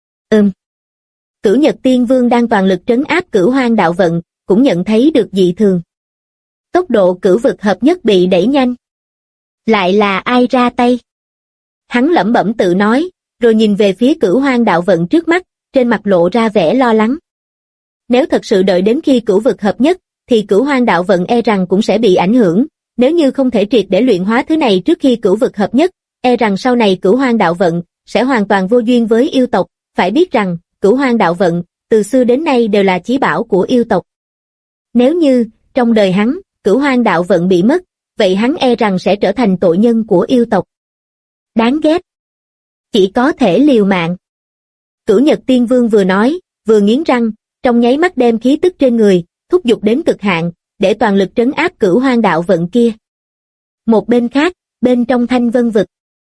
Cửu Nhật Tiên Vương đang toàn lực trấn áp cửu hoang đạo vận, cũng nhận thấy được dị thường. Tốc độ cửu vực hợp nhất bị đẩy nhanh. Lại là ai ra tay? Hắn lẩm bẩm tự nói, rồi nhìn về phía cửu hoang đạo vận trước mắt, trên mặt lộ ra vẻ lo lắng. Nếu thật sự đợi đến khi cửu vực hợp nhất, thì cửu hoang đạo vận rằng cũng sẽ bị ảnh hưởng. Nếu như không thể triệt để luyện hóa thứ này trước khi cửu vực hợp nhất, rằng sau này cửu hoang đạo vận sẽ hoàn toàn vô duyên với yêu tộc. Phải biết rằng, cửu hoang đạo vận, từ xưa đến nay đều là chí bảo của yêu tộc. Nếu như, trong đời hắn, cửu hoang đạo vận bị mất, vậy hắn rằng sẽ trở thành tội nhân của yêu tộc. Đáng ghét. Chỉ có thể liều mạng. Cửu Nhật Tiên Vương vừa nói, vừa nghiến răng, trong nháy mắt đem khí tức trên người, thúc giục đến cực hạn, để toàn lực trấn áp cửu hoang đạo vận kia. Một bên khác, bên trong Thanh Vân vực.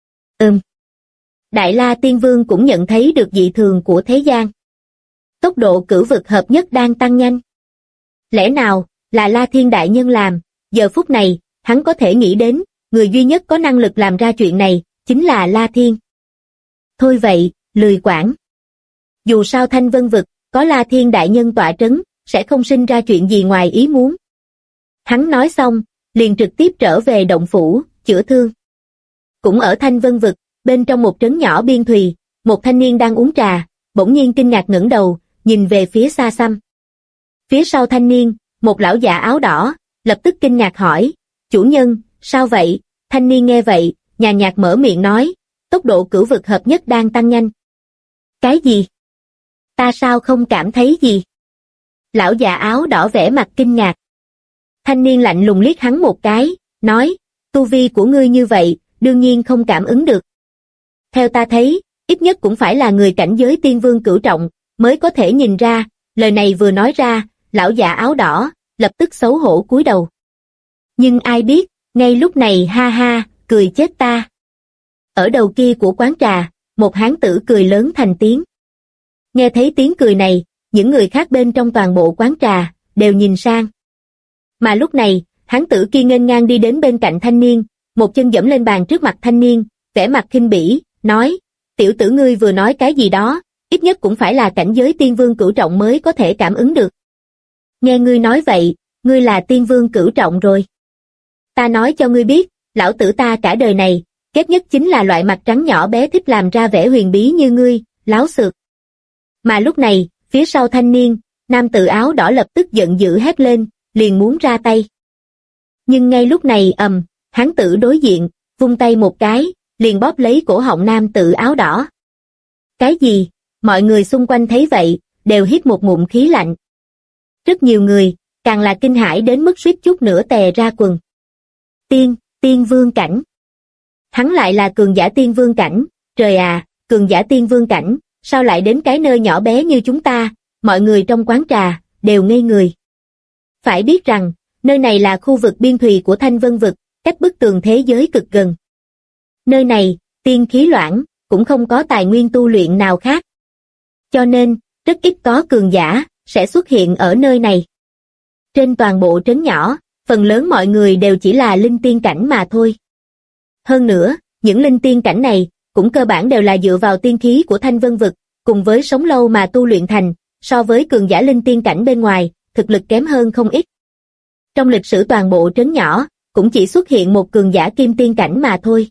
Đại La Tiên Vương cũng nhận thấy được dị thường của thế gian. Tốc độ cửu vực hợp nhất đang tăng nhanh. Lẽ nào, là La Thiên Đại Nhân làm? Giờ phút này, hắn có thể nghĩ đến, người duy nhất có năng lực làm ra chuyện này, chính là La Thiên. Thôi vậy, lười quản. Dù sao Thanh Vân vực, có La Thiên Đại Nhân tọa trấn, sẽ không sinh ra chuyện gì ngoài ý muốn. Hắn nói xong, liền trực tiếp trở về động phủ, chữa thương. Cũng ở Thanh Vân Vực, bên trong một trấn nhỏ biên thùy, một thanh niên đang uống trà, bỗng nhiên kinh ngạc ngẩng đầu, nhìn về phía xa xăm. Phía sau thanh niên, một lão già áo đỏ, lập tức kinh ngạc hỏi, chủ nhân, sao vậy? Thanh niên nghe vậy, nhàn nhạt mở miệng nói, tốc độ cửu vực hợp nhất đang tăng nhanh. Cái gì? Ta sao không cảm thấy gì? Lão già áo đỏ vẻ mặt kinh ngạc. Thanh niên lạnh lùng liếc hắn một cái, nói, tu vi của ngươi như vậy, đương nhiên không cảm ứng được. Theo ta thấy, ít nhất cũng phải là người cảnh giới tiên vương cửu trọng, mới có thể nhìn ra. Lời này vừa nói ra, lão già áo đỏ, lập tức xấu hổ cúi đầu. Nhưng ai biết, ngay lúc này ha ha, cười chết ta. Ở đầu kia của quán trà, một hán tử cười lớn thành tiếng. Nghe thấy tiếng cười này, những người khác bên trong toàn bộ quán trà, đều nhìn sang. Mà lúc này, hán tử kia nghênh ngang đi đến bên cạnh thanh niên, một chân giẫm lên bàn trước mặt thanh niên, vẻ mặt khinh bỉ, nói, tiểu tử ngươi vừa nói cái gì đó, ít nhất cũng phải là cảnh giới tiên vương cửu trọng mới có thể cảm ứng được. Nghe ngươi nói vậy, ngươi là tiên vương cửu trọng rồi. Ta nói cho ngươi biết, lão tử ta cả đời này, ghét nhất chính là loại mặt trắng nhỏ bé thích làm ra vẻ huyền bí như ngươi, láo xược. Mà lúc này, phía sau thanh niên, nam tử áo đỏ lập tức giận dữ hét lên, liền muốn ra tay. Nhưng ngay lúc này hán tử đối diện, vung tay một cái, liền bóp lấy cổ họng nam tử áo đỏ. Cái gì? Mọi người xung quanh thấy vậy, đều hít một ngụm khí lạnh. Rất nhiều người, càng là kinh hãi đến mức suýt chút nữa tè ra quần. Tiên vương cảnh. Hắn lại là cường giả tiên vương cảnh, trời à, cường giả tiên vương cảnh, sao lại đến cái nơi nhỏ bé như chúng ta? Mọi người trong quán trà, đều ngây người. Phải biết rằng, nơi này là khu vực biên thùy của Thanh Vân Vực, cách bức tường thế giới cực gần. Nơi này, tiên khí loãng, cũng không có tài nguyên tu luyện nào khác. Cho nên, rất ít có cường giả, sẽ xuất hiện ở nơi này. Trên toàn bộ trấn nhỏ, phần lớn mọi người đều chỉ là linh tiên cảnh mà thôi. Hơn nữa, những linh tiên cảnh này, cũng cơ bản đều là dựa vào tiên khí của Thanh Vân Vực, cùng với sống lâu mà tu luyện thành, so với cường giả linh tiên cảnh bên ngoài, thực lực kém hơn không ít. Trong lịch sử toàn bộ trấn nhỏ, cũng chỉ xuất hiện một cường giả kim tiên cảnh mà thôi.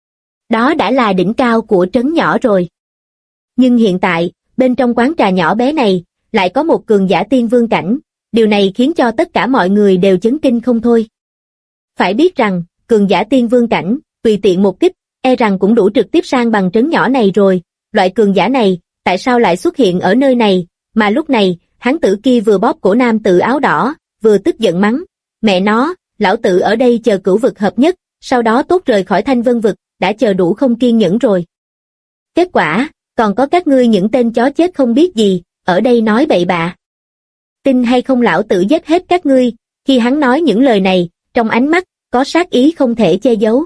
Đó đã là đỉnh cao của trấn nhỏ rồi. Nhưng hiện tại, bên trong quán trà nhỏ bé này, lại có một cường giả tiên vương cảnh, điều này khiến cho tất cả mọi người đều chấn kinh không thôi. Phải biết rằng, cường giả tiên vương cảnh, tùy tiện một kích, e rằng cũng đủ trực tiếp sang bằng trấn nhỏ này rồi, loại cường giả này, tại sao lại xuất hiện ở nơi này, mà lúc này, hán tử kia vừa bóp cổ nam tử áo đỏ, vừa tức giận mắng, mẹ nó, lão tử ở đây chờ cửu vực hợp nhất, sau đó tốt rời khỏi Thanh Vân Vực, đã chờ đủ không kiên nhẫn rồi. Kết quả, còn có các ngươi những tên chó chết không biết gì, ở đây nói bậy bạ. Tin hay không lão tử giết hết các ngươi, khi hắn nói những lời này, trong ánh mắt, có sát ý không thể che giấu.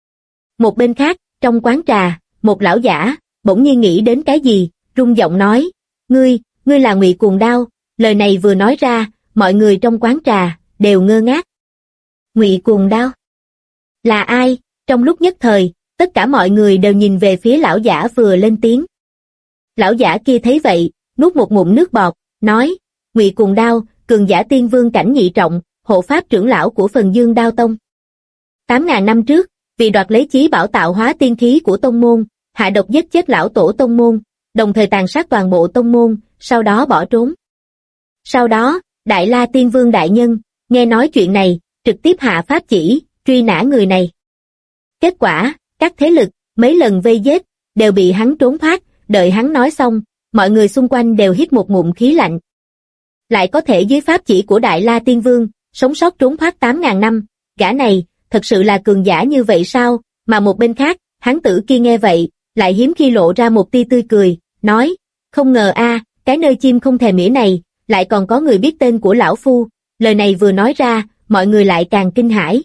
Một bên khác, trong quán trà, một lão giả, bỗng nhiên nghĩ đến cái gì, rung giọng nói, ngươi là Ngụy Cuồng Đao, lời này vừa nói ra, mọi người trong quán trà, đều ngơ ngác. Ngụy Cuồng Đao? Là ai? Trong lúc nhất thời, tất cả mọi người đều nhìn về phía lão giả vừa lên tiếng. Lão giả kia thấy vậy, nuốt một ngụm nước bọt, nói, Ngụy Cuồng Đao, cường giả tiên vương cảnh nhị trọng, hộ pháp trưởng lão của Phần Dương Đao Tông. 8.000 năm trước, vì đoạt lấy chí bảo tạo hóa tiên khí của tông môn, hạ độc giết chết lão tổ tông môn, đồng thời tàn sát toàn bộ tông môn, sau đó bỏ trốn. Sau đó, Đại La Tiên Vương đại nhân, nghe nói chuyện này, trực tiếp hạ pháp chỉ, truy nã người này. Kết quả, các thế lực, mấy lần vây giết, đều bị hắn trốn thoát, đợi hắn nói xong, mọi người xung quanh đều hít một ngụm khí lạnh. Lại có thể dưới pháp chỉ của Đại La Tiên Vương, sống sót trốn thoát 8.000 năm, gã này, thật sự là cường giả như vậy sao? Mà một bên khác, hán tử kia nghe vậy, lại hiếm khi lộ ra một tia tươi cười, nói, không ngờ cái nơi chim không thèm mỉa này, lại còn có người biết tên của lão phu. Lời này vừa nói ra, mọi người lại càng kinh hãi.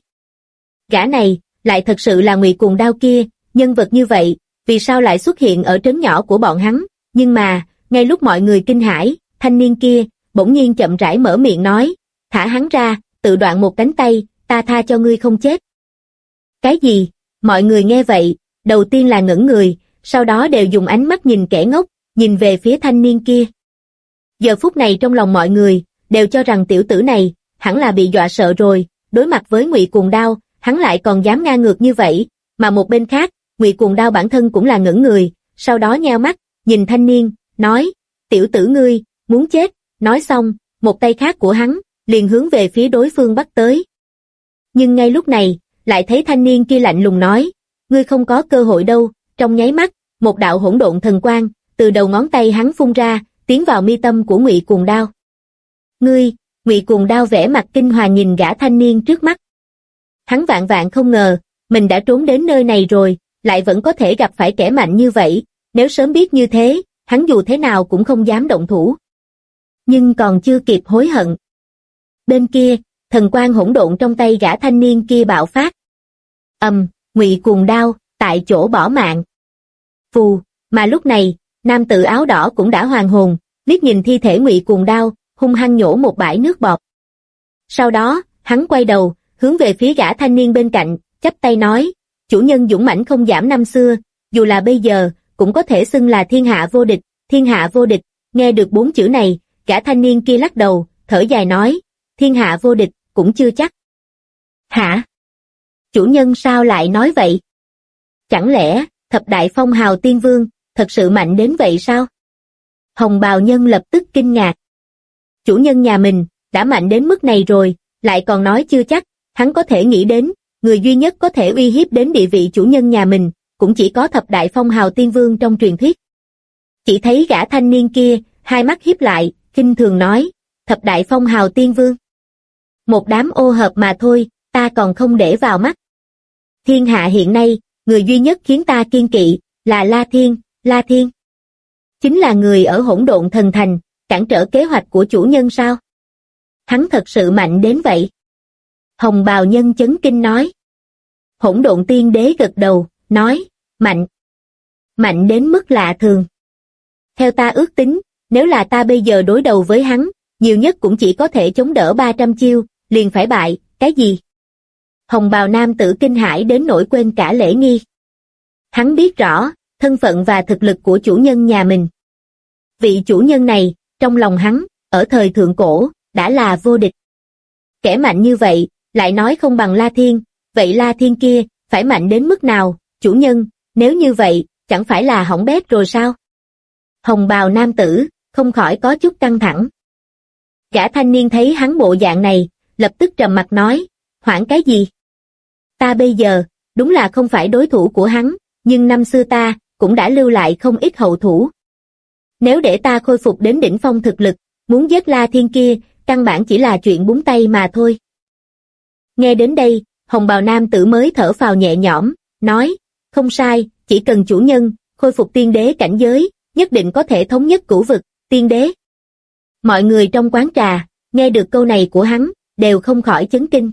Gã này, lại thật sự là Ngụy Cuồng Đao kia, nhân vật như vậy, vì sao lại xuất hiện ở trấn nhỏ của bọn hắn? Nhưng mà, ngay lúc mọi người kinh hãi, thanh niên kia, bỗng nhiên chậm rãi mở miệng nói, thả hắn ra, tự đoạn một cánh tay, ta tha cho ngươi không chết. Cái gì? Mọi người nghe vậy, đầu tiên là ngẩn người, sau đó đều dùng ánh mắt nhìn kẻ ngốc, nhìn về phía thanh niên kia. Giờ phút này trong lòng mọi người, đều cho rằng tiểu tử này, hẳn là bị dọa sợ rồi, đối mặt với Ngụy Cuồng Đao, hắn lại còn dám ngang ngược như vậy, mà một bên khác, Ngụy Cuồng Đao bản thân cũng là ngẩn người, sau đó nheo mắt, nhìn thanh niên, nói, tiểu tử ngươi, muốn chết, nói xong, một tay khác của hắn, liền hướng về phía đối phương bắt tới. Nhưng ngay lúc này, lại thấy thanh niên kia lạnh lùng nói, ngươi không có cơ hội đâu, trong nháy mắt, một đạo hỗn độn thần quang, từ đầu ngón tay hắn phun ra, tiến vào mi tâm của Ngụy Cuồng Đao. Ngươi, Ngụy Cuồng Đao vẻ mặt kinh hoàng nhìn gã thanh niên trước mắt. Hắn vạn vạn không ngờ, mình đã trốn đến nơi này rồi, lại vẫn có thể gặp phải kẻ mạnh như vậy, nếu sớm biết như thế, hắn dù thế nào cũng không dám động thủ. Nhưng còn chưa kịp hối hận. Bên kia, thần quang hỗn độn trong tay gã thanh niên kia bạo phát. Ngụy Cuồng Đao, tại chỗ bỏ mạng. Phù, mà lúc này, nam tử áo đỏ cũng đã hoàn hồn, liếc nhìn thi thể Ngụy Cuồng Đao, hung hăng nhổ một bãi nước bọt. Sau đó, hắn quay đầu, hướng về phía gã thanh niên bên cạnh, chắp tay nói, chủ nhân dũng mãnh không giảm năm xưa, dù là bây giờ, cũng có thể xưng là thiên hạ vô địch, thiên hạ vô địch. Nghe được 4 chữ này, gã thanh niên kia lắc đầu, thở dài nói, thiên hạ vô địch, cũng chưa chắc. Hả? Chủ nhân sao lại nói vậy? Chẳng lẽ, thập đại phong hào tiên vương, thật sự mạnh đến vậy sao? Hồng bào nhân lập tức kinh ngạc. Chủ nhân nhà mình, đã mạnh đến mức này rồi, lại còn nói chưa chắc, hắn có thể nghĩ đến, người duy nhất có thể uy hiếp đến địa vị chủ nhân nhà mình, cũng chỉ có thập đại phong hào tiên vương trong truyền thuyết. Chỉ thấy gã thanh niên kia, hai mắt híp lại, khinh thường nói, thập đại phong hào tiên vương. Một đám ô hợp mà thôi, ta còn không để vào mắt. Thiên hạ hiện nay, người duy nhất khiến ta kiên kỵ, là La Thiên, La Thiên. Chính là người ở hỗn độn thần thành, cản trở kế hoạch của chủ nhân sao? Hắn thật sự mạnh đến vậy? Hồng bào nhân chấn kinh nói. Hỗn độn tiên đế gật đầu, nói, mạnh. Mạnh đến mức lạ thường. Theo ta ước tính, nếu là ta bây giờ đối đầu với hắn, nhiều nhất cũng chỉ có thể chống đỡ 300 chiêu, liền phải bại, cái gì? Hồng bào nam tử kinh hãi đến nỗi quên cả lễ nghi. Hắn biết rõ, thân phận và thực lực của chủ nhân nhà mình. Vị chủ nhân này, trong lòng hắn, ở thời thượng cổ, đã là vô địch. Kẻ mạnh như vậy, lại nói không bằng La Thiên, vậy La Thiên kia, phải mạnh đến mức nào, chủ nhân, nếu như vậy, chẳng phải là hỏng bét rồi sao? Hồng bào nam tử, không khỏi có chút căng thẳng. Gã thanh niên thấy hắn bộ dạng này, lập tức trầm mặt nói, hoảng cái gì? Ta bây giờ, đúng là không phải đối thủ của hắn, nhưng năm xưa ta, cũng đã lưu lại không ít hậu thủ. Nếu để ta khôi phục đến đỉnh phong thực lực, muốn giết La Thiên kia, căn bản chỉ là chuyện búng tay mà thôi. Nghe đến đây, hồng bào nam tử mới thở phào nhẹ nhõm, nói, không sai, chỉ cần chủ nhân, khôi phục tiên đế cảnh giới, nhất định có thể thống nhất cửu vực, tiên đế. Mọi người trong quán trà, nghe được câu này của hắn, đều không khỏi chấn kinh.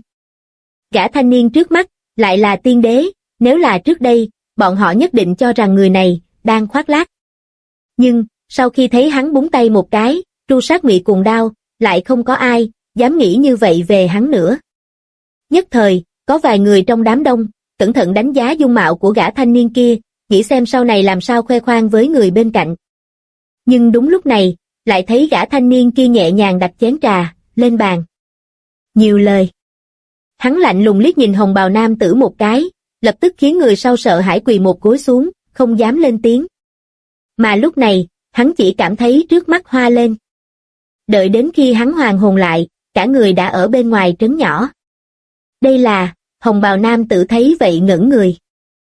Gã thanh niên trước mắt, lại là tiên đế, nếu là trước đây, bọn họ nhất định cho rằng người này, đang khoác lác. Nhưng, sau khi thấy hắn búng tay một cái, tru sát Ngụy Cuồng Đao, lại không có ai, dám nghĩ như vậy về hắn nữa. Nhất thời, có vài người trong đám đông, cẩn thận đánh giá dung mạo của gã thanh niên kia, nghĩ xem sau này làm sao khoe khoang với người bên cạnh. Nhưng đúng lúc này, lại thấy gã thanh niên kia nhẹ nhàng đặt chén trà, lên bàn. Nhiều lời. Hắn lạnh lùng liếc nhìn hồng bào nam tử một cái, lập tức khiến người sau sợ hãi quỳ một gối xuống, không dám lên tiếng. Mà lúc này, hắn chỉ cảm thấy trước mắt hoa lên. Đợi đến khi hắn hoàn hồn lại, cả người đã ở bên ngoài trấn nhỏ. Đây là, hồng bào nam tử thấy vậy ngẩn người.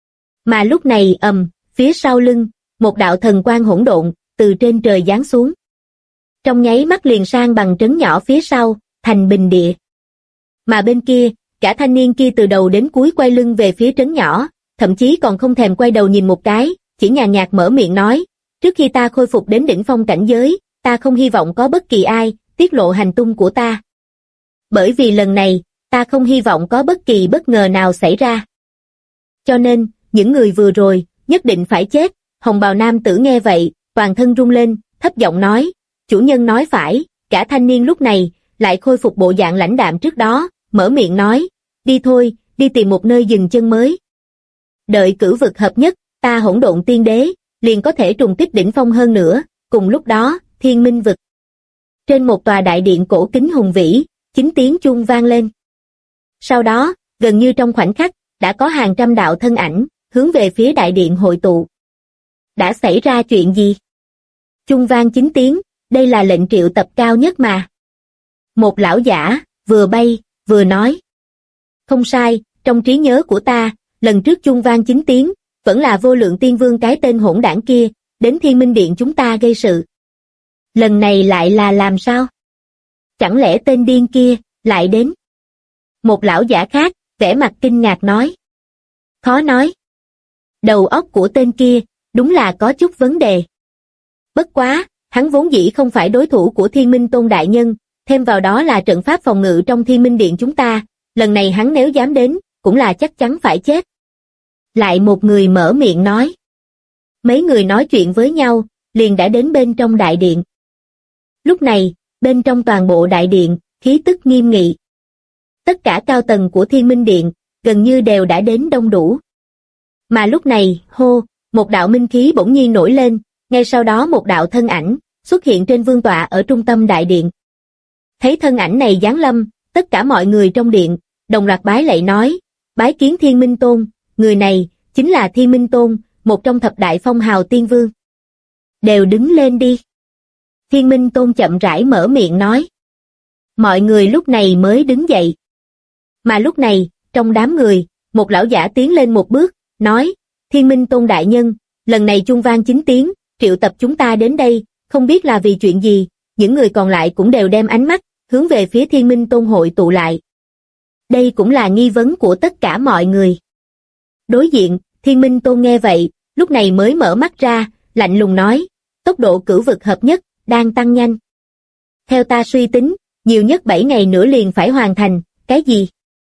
Mà lúc này phía sau lưng, một đạo thần quang hỗn độn, từ trên trời giáng xuống. Trong nháy mắt liền sang bằng trấn nhỏ phía sau, thành bình địa. Mà bên kia, cả thanh niên kia từ đầu đến cuối quay lưng về phía trấn nhỏ, thậm chí còn không thèm quay đầu nhìn một cái, chỉ nhàn nhạt mở miệng nói, trước khi ta khôi phục đến đỉnh phong cảnh giới, ta không hy vọng có bất kỳ ai tiết lộ hành tung của ta. Bởi vì lần này, ta không hy vọng có bất kỳ bất ngờ nào xảy ra. Cho nên, những người vừa rồi, nhất định phải chết. Hồng bào nam tử nghe vậy, toàn thân rung lên, thấp giọng nói, chủ nhân nói phải. Cả thanh niên lúc này, lại khôi phục bộ dạng lãnh đạm trước đó, mở miệng nói, đi thôi, đi tìm một nơi dừng chân mới. Đợi cửu vực hợp nhất, ta hỗn độn tiên đế, liền có thể trùng kích đỉnh phong hơn nữa. Cùng lúc đó, thiên minh vực. Trên một tòa đại điện cổ kính hùng vĩ, 9 tiếng chuông vang lên. Sau đó, gần như trong khoảnh khắc, đã có hàng trăm đạo thân ảnh, hướng về phía đại điện hội tụ. Đã xảy ra chuyện gì? Chuông vang 9 tiếng, đây là lệnh triệu tập cao nhất mà. Một lão giả, vừa bay, vừa nói. Không sai, trong trí nhớ của ta, lần trước chuông vang 9 tiếng, vẫn là Vô Lượng Tiên Vương cái tên hỗn đảng kia, đến Thiên Minh Điện chúng ta gây sự. Lần này lại là làm sao? Chẳng lẽ tên điên kia, lại đến? Một lão giả khác, vẻ mặt kinh ngạc nói. Khó nói. Đầu óc của tên kia, đúng là có chút vấn đề. Bất quá, hắn vốn dĩ không phải đối thủ của Thiên Minh Tôn đại nhân, thêm vào đó là trận pháp phòng ngự trong Thiên Minh Điện chúng ta, lần này hắn nếu dám đến, cũng là chắc chắn phải chết. Lại một người mở miệng nói. Mấy người nói chuyện với nhau, liền đã đến bên trong đại điện. Lúc này, bên trong toàn bộ đại điện, khí tức nghiêm nghị. Tất cả cao tầng của Thiên Minh Điện, gần như đều đã đến đông đủ. Mà lúc này, hô, một đạo minh khí bỗng nhiên nổi lên, ngay sau đó một đạo thân ảnh, xuất hiện trên vương tọa ở trung tâm đại điện. Thấy thân ảnh này giáng lâm, tất cả mọi người trong điện, đồng loạt bái lạy nói, bái kiến Thiên Minh Tôn, người này, chính là Thiên Minh Tôn, một trong thập đại phong hào tiên vương. Đều đứng lên đi. Thiên Minh Tôn chậm rãi mở miệng nói. Mọi người lúc này mới đứng dậy. Mà lúc này, trong đám người, một lão giả tiến lên một bước, nói, Thiên Minh Tôn đại nhân, lần này chuông vang 9 tiếng, triệu tập chúng ta đến đây, không biết là vì chuyện gì, những người còn lại cũng đều đem ánh mắt, hướng về phía Thiên Minh Tôn hội tụ lại. Đây cũng là nghi vấn của tất cả mọi người. Đối diện, Thiên Minh Tôn nghe vậy, lúc này mới mở mắt ra, lạnh lùng nói, tốc độ cửu vực hợp nhất, đang tăng nhanh. Theo ta suy tính, nhiều nhất 7 ngày nữa liền phải hoàn thành, cái gì?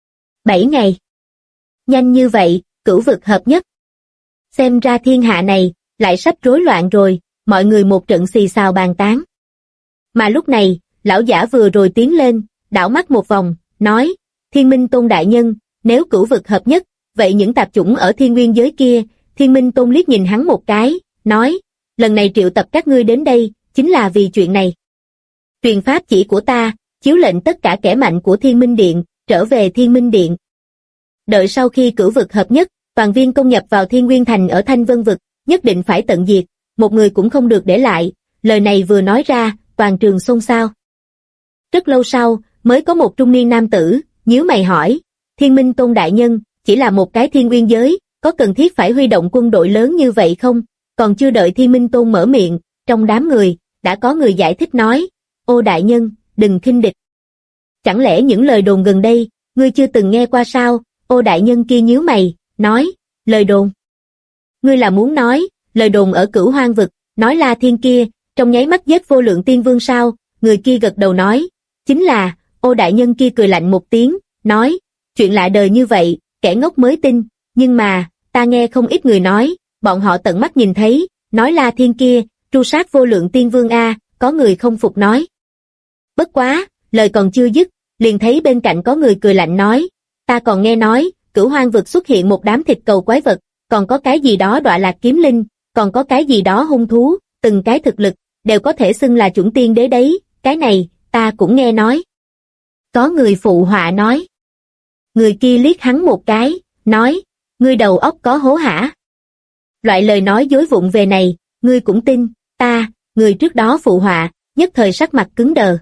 7 ngày? Nhanh như vậy, cửu vực hợp nhất. Xem ra thiên hạ này, lại sắp rối loạn rồi, mọi người một trận xì xào bàn tán. Mà lúc này, lão giả vừa rồi tiến lên, đảo mắt một vòng, nói, Thiên Minh Tôn đại nhân, nếu cửu vực hợp nhất, vậy những tạp chủng ở thiên nguyên giới kia, Thiên Minh Tôn liếc nhìn hắn một cái, nói, lần này triệu tập các ngươi đến đây, chính là vì chuyện này. Truyền pháp chỉ của ta, chiếu lệnh tất cả kẻ mạnh của Thiên Minh Điện, trở về Thiên Minh Điện. Đợi sau khi cửu vực hợp nhất, toàn viên công nhập vào Thiên Nguyên Thành ở Thanh Vân Vực, nhất định phải tận diệt, một người cũng không được để lại, lời này vừa nói ra, toàn trường xôn xao. Rất lâu sau, mới có một trung niên nam tử, nhíu mày hỏi, Thiên Minh Tôn đại nhân, chỉ là một cái thiên nguyên giới, có cần thiết phải huy động quân đội lớn như vậy không? Còn chưa đợi Thiên Minh Tôn mở miệng, trong đám người, đã có người giải thích nói, ô đại nhân, đừng khinh địch. Chẳng lẽ những lời đồn gần đây, ngươi chưa từng nghe qua sao? Ô đại nhân kia nhíu mày, nói, lời đồn. Ngươi là muốn nói, lời đồn ở Cửu Hoang Vực, nói La Thiên kia, trong nháy mắt giết Vô Lượng Tiên Vương sao? Người kia gật đầu nói, chính là, ô đại nhân kia cười lạnh một tiếng, nói, chuyện lạ đời như vậy, kẻ ngốc mới tin, nhưng mà, ta nghe không ít người nói, bọn họ tận mắt nhìn thấy, nói La Thiên kia, tru sát Vô Lượng Tiên Vương a, có người không phục nói. Bất quá, lời còn chưa dứt, liền thấy bên cạnh có người cười lạnh nói, ta còn nghe nói, Cửu Hoang Vực xuất hiện một đám thịt cầu quái vật, còn có cái gì đó đọa lạc kiếm linh, còn có cái gì đó hung thú, từng cái thực lực, đều có thể xưng là chuẩn tiên đế đấy, cái này, ta cũng nghe nói. Có người phụ họa nói. Người kia liếc hắn một cái, nói, ngươi đầu óc có hố hả? Loại lời nói dối vụng về này, ngươi cũng tin, ta, người trước đó phụ họa, nhất thời sắc mặt cứng đờ.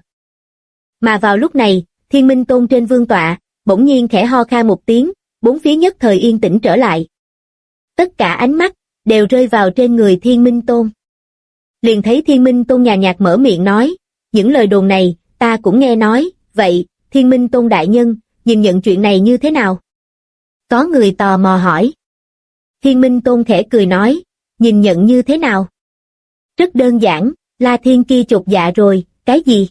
Mà vào lúc này, Thiên Minh Tôn trên vương tọa, bỗng nhiên khẽ ho khan một tiếng, bốn phía nhất thời yên tĩnh trở lại. Tất cả ánh mắt, đều rơi vào trên người Thiên Minh Tôn. Liền thấy Thiên Minh Tôn nhàn nhạt mở miệng nói, những lời đồn này, ta cũng nghe nói, vậy, Thiên Minh Tôn đại nhân, nhìn nhận chuyện này như thế nào? Có người tò mò hỏi. Thiên Minh Tôn khẽ cười nói, nhìn nhận như thế nào? Rất đơn giản, La Thiên kia chột dạ rồi, cái gì?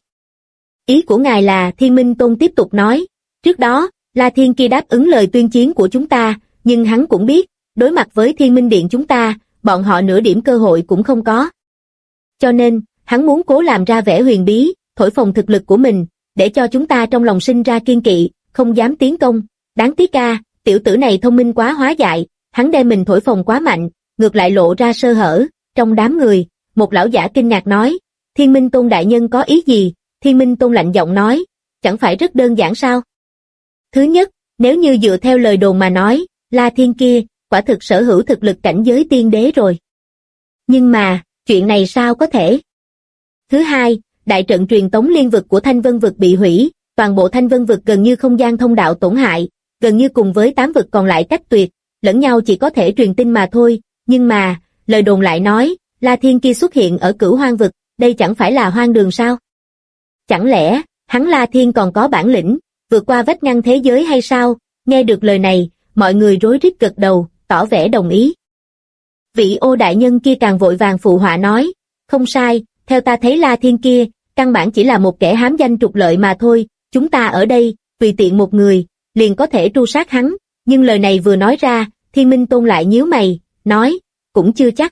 Ý của ngài là Thiên Minh Tôn tiếp tục nói, trước đó, La Thiên kia đáp ứng lời tuyên chiến của chúng ta, nhưng hắn cũng biết, đối mặt với Thiên Minh Điện chúng ta, bọn họ nửa điểm cơ hội cũng không có. Cho nên, hắn muốn cố làm ra vẻ huyền bí, thổi phồng thực lực của mình, để cho chúng ta trong lòng sinh ra kiên kỵ, không dám tiến công. Đáng tiếc a, tiểu tử này thông minh quá hóa dại, hắn đem mình thổi phồng quá mạnh, ngược lại lộ ra sơ hở. Trong đám người, một lão giả kinh ngạc nói, Thiên Minh Tôn đại nhân có ý gì? Thiên Minh Tôn lạnh giọng nói, chẳng phải rất đơn giản sao? Thứ nhất, nếu như dựa theo lời đồn mà nói, La Thiên kia, quả thực sở hữu thực lực cảnh giới tiên đế rồi. Nhưng mà, chuyện này sao có thể? Thứ hai, đại trận truyền tống liên vực của Thanh Vân vực bị hủy, toàn bộ Thanh Vân vực gần như không gian thông đạo tổn hại, gần như cùng với 8 vực còn lại cách tuyệt, lẫn nhau chỉ có thể truyền tin mà thôi, nhưng mà, lời đồn lại nói, La Thiên kia xuất hiện ở Cửu Hoang vực, đây chẳng phải là hoang đường sao? Chẳng lẽ, hắn La Thiên còn có bản lĩnh, vượt qua vách ngăn thế giới hay sao? Nghe được lời này, mọi người rối rít gật đầu, tỏ vẻ đồng ý. Vị Ô đại nhân kia càng vội vàng phụ họa nói, không sai, theo ta thấy La Thiên kia, căn bản chỉ là một kẻ hám danh trục lợi mà thôi, chúng ta ở đây, tùy tiện một người, liền có thể tru sát hắn, nhưng lời này vừa nói ra, Thiên Minh Tôn lại nhíu mày, nói, cũng chưa chắc.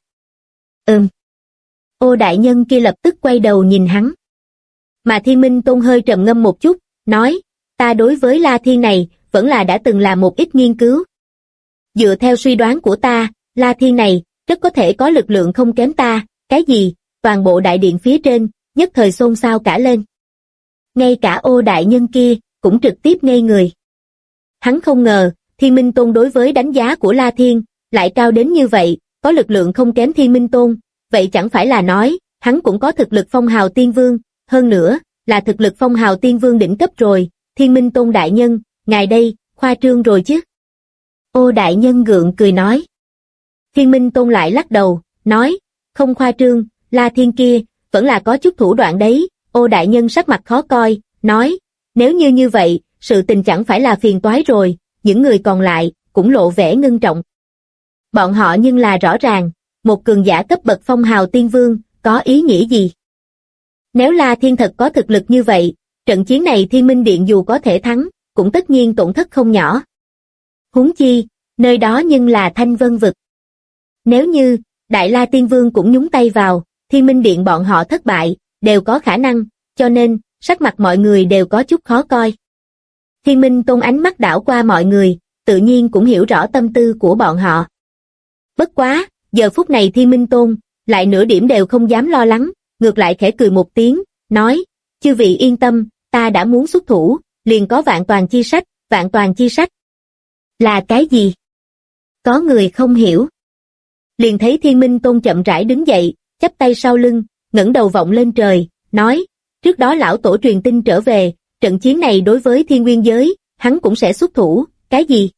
Ô đại nhân kia lập tức quay đầu nhìn hắn. Mà Thiên Minh Tôn hơi trầm ngâm một chút, nói, ta đối với La Thiên này, vẫn là đã từng làm một ít nghiên cứu. Dựa theo suy đoán của ta, La Thiên này, rất có thể có lực lượng không kém ta, cái gì, toàn bộ đại điện phía trên, nhất thời xôn xao cả lên. Ngay cả Ô đại nhân kia, cũng trực tiếp ngây người. Hắn không ngờ, Thiên Minh Tôn đối với đánh giá của La Thiên, lại cao đến như vậy, có lực lượng không kém Thiên Minh Tôn, vậy chẳng phải là nói, hắn cũng có thực lực phong hào tiên vương, hơn nữa, là thực lực phong hào tiên vương đỉnh cấp rồi, Thiên Minh Tôn đại nhân, ngài đây, khoa trương rồi chứ. Ô đại nhân gượng cười nói. Thiên Minh Tôn lại lắc đầu, nói, không khoa trương, La Thiên kia, vẫn là có chút thủ đoạn đấy, Ô đại nhân sắc mặt khó coi, nói, nếu như vậy, sự tình chẳng phải là phiền toái rồi, những người còn lại, cũng lộ vẻ ngưng trọng. Bọn họ nhưng là rõ ràng, một cường giả cấp bậc phong hào tiên vương, có ý nghĩa gì? Nếu La Thiên thật có thực lực như vậy, trận chiến này Thiên Minh Điện dù có thể thắng, cũng tất nhiên tổn thất không nhỏ. Huống chi, nơi đó nhưng là Thanh Vân vực. Nếu như, Đại La Tiên Vương cũng nhúng tay vào, Thiên Minh Điện bọn họ thất bại, đều có khả năng, cho nên, sắc mặt mọi người đều có chút khó coi. Thiên Minh Tôn ánh mắt đảo qua mọi người, tự nhiên cũng hiểu rõ tâm tư của bọn họ. Bất quá, giờ phút này Thiên Minh Tôn, lại nửa điểm đều không dám lo lắng, ngược lại khẽ cười một tiếng, nói, chư vị yên tâm, ta đã muốn xuất thủ, liền có vạn toàn chi sách, vạn toàn chi sách. Là cái gì? Có người không hiểu. Liền thấy Thiên Minh Tôn chậm rãi đứng dậy, chắp tay sau lưng, ngẩng đầu vọng lên trời, nói, trước đó lão tổ truyền tin trở về, trận chiến này đối với Thiên Nguyên giới, hắn cũng sẽ xuất thủ, cái gì?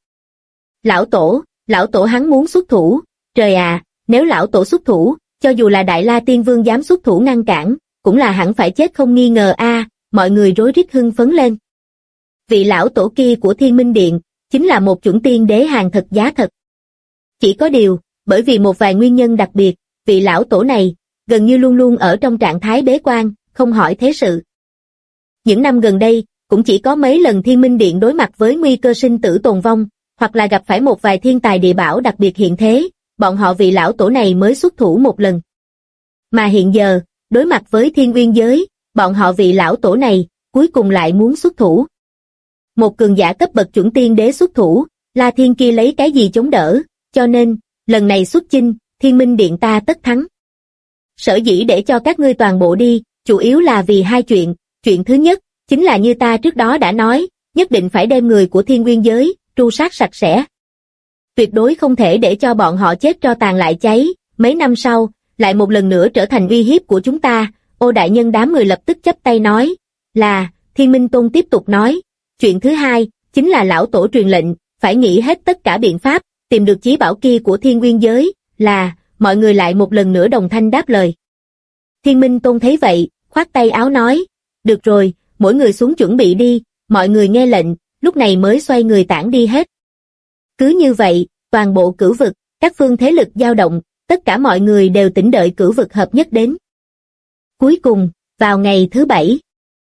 Lão tổ hắn muốn xuất thủ, trời à, nếu lão tổ xuất thủ, cho dù là Đại La Tiên Vương dám xuất thủ ngăn cản, cũng là hẳn phải chết không nghi ngờ a. Mọi người rối rít hưng phấn lên. Vị lão tổ kia của Thiên Minh Điện, chính là một chuẩn tiên đế hàng thật giá thật. Chỉ có điều, bởi vì một vài nguyên nhân đặc biệt, vị lão tổ này, gần như luôn luôn ở trong trạng thái bế quan, không hỏi thế sự. Những năm gần đây, cũng chỉ có mấy lần Thiên Minh Điện đối mặt với nguy cơ sinh tử tồn vong, hoặc là gặp phải một vài thiên tài địa bảo đặc biệt hiện thế, bọn họ vị lão tổ này mới xuất thủ một lần. Mà hiện giờ, đối mặt với Thiên Nguyên giới, bọn họ vị lão tổ này, cuối cùng lại muốn xuất thủ. Một cường giả cấp bậc chuẩn tiên đế xuất thủ, La Thiên kia lấy cái gì chống đỡ, cho nên, lần này xuất chinh, Thiên Minh Điện ta tất thắng. Sở dĩ để cho các ngươi toàn bộ đi, chủ yếu là vì hai chuyện, chuyện thứ nhất, chính là như ta trước đó đã nói, nhất định phải đem người của Thiên Nguyên giới, tru sát sạch sẽ. Tuyệt đối không thể để cho bọn họ chết tro tàn lại cháy, mấy năm sau, lại một lần nữa trở thành uy hiếp của chúng ta. Ô đại nhân đám người lập tức chắp tay nói, là, Thiên Minh Tôn tiếp tục nói, chuyện thứ hai, chính là lão tổ truyền lệnh, phải nghĩ hết tất cả biện pháp, tìm được chí bảo kia của Thiên Nguyên giới, là, mọi người lại một lần nữa đồng thanh đáp lời. Thiên Minh Tôn thấy vậy, khoát tay áo nói, được rồi, mỗi người xuống chuẩn bị đi, mọi người nghe lệnh, lúc này mới xoay người tản đi hết. Cứ như vậy, toàn bộ cửu vực, các phương thế lực dao động, tất cả mọi người đều tĩnh đợi cửu vực hợp nhất đến. Cuối cùng, vào ngày thứ 7,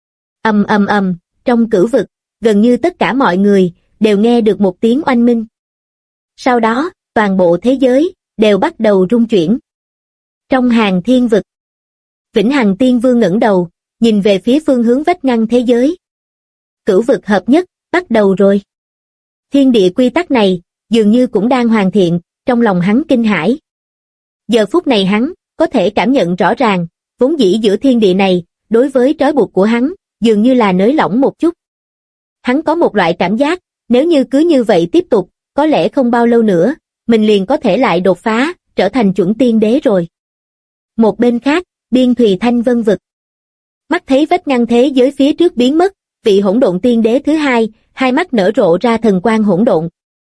trong cửu vực, gần như tất cả mọi người đều nghe được một tiếng oanh minh. Sau đó, toàn bộ thế giới đều bắt đầu rung chuyển. Trong hàng thiên vực, Vĩnh Hằng Tiên Vương ngẩng đầu, nhìn về phía phương hướng vách ngăn thế giới. Cửu vực hợp nhất, bắt đầu rồi. Thiên địa quy tắc này, dường như cũng đang hoàn thiện, trong lòng hắn kinh hãi. Giờ phút này hắn, có thể cảm nhận rõ ràng, vốn dĩ giữa thiên địa này, đối với trói buộc của hắn, dường như là nới lỏng một chút. Hắn có một loại cảm giác, nếu như cứ như vậy tiếp tục, có lẽ không bao lâu nữa, mình liền có thể lại đột phá, trở thành chuẩn tiên đế rồi. Một bên khác, Biên Thùy Thanh Vân vực. Mắt thấy vách ngăn thế giới phía trước biến mất, vị hỗn độn tiên đế thứ hai, hai mắt nở rộ ra thần quang hỗn độn.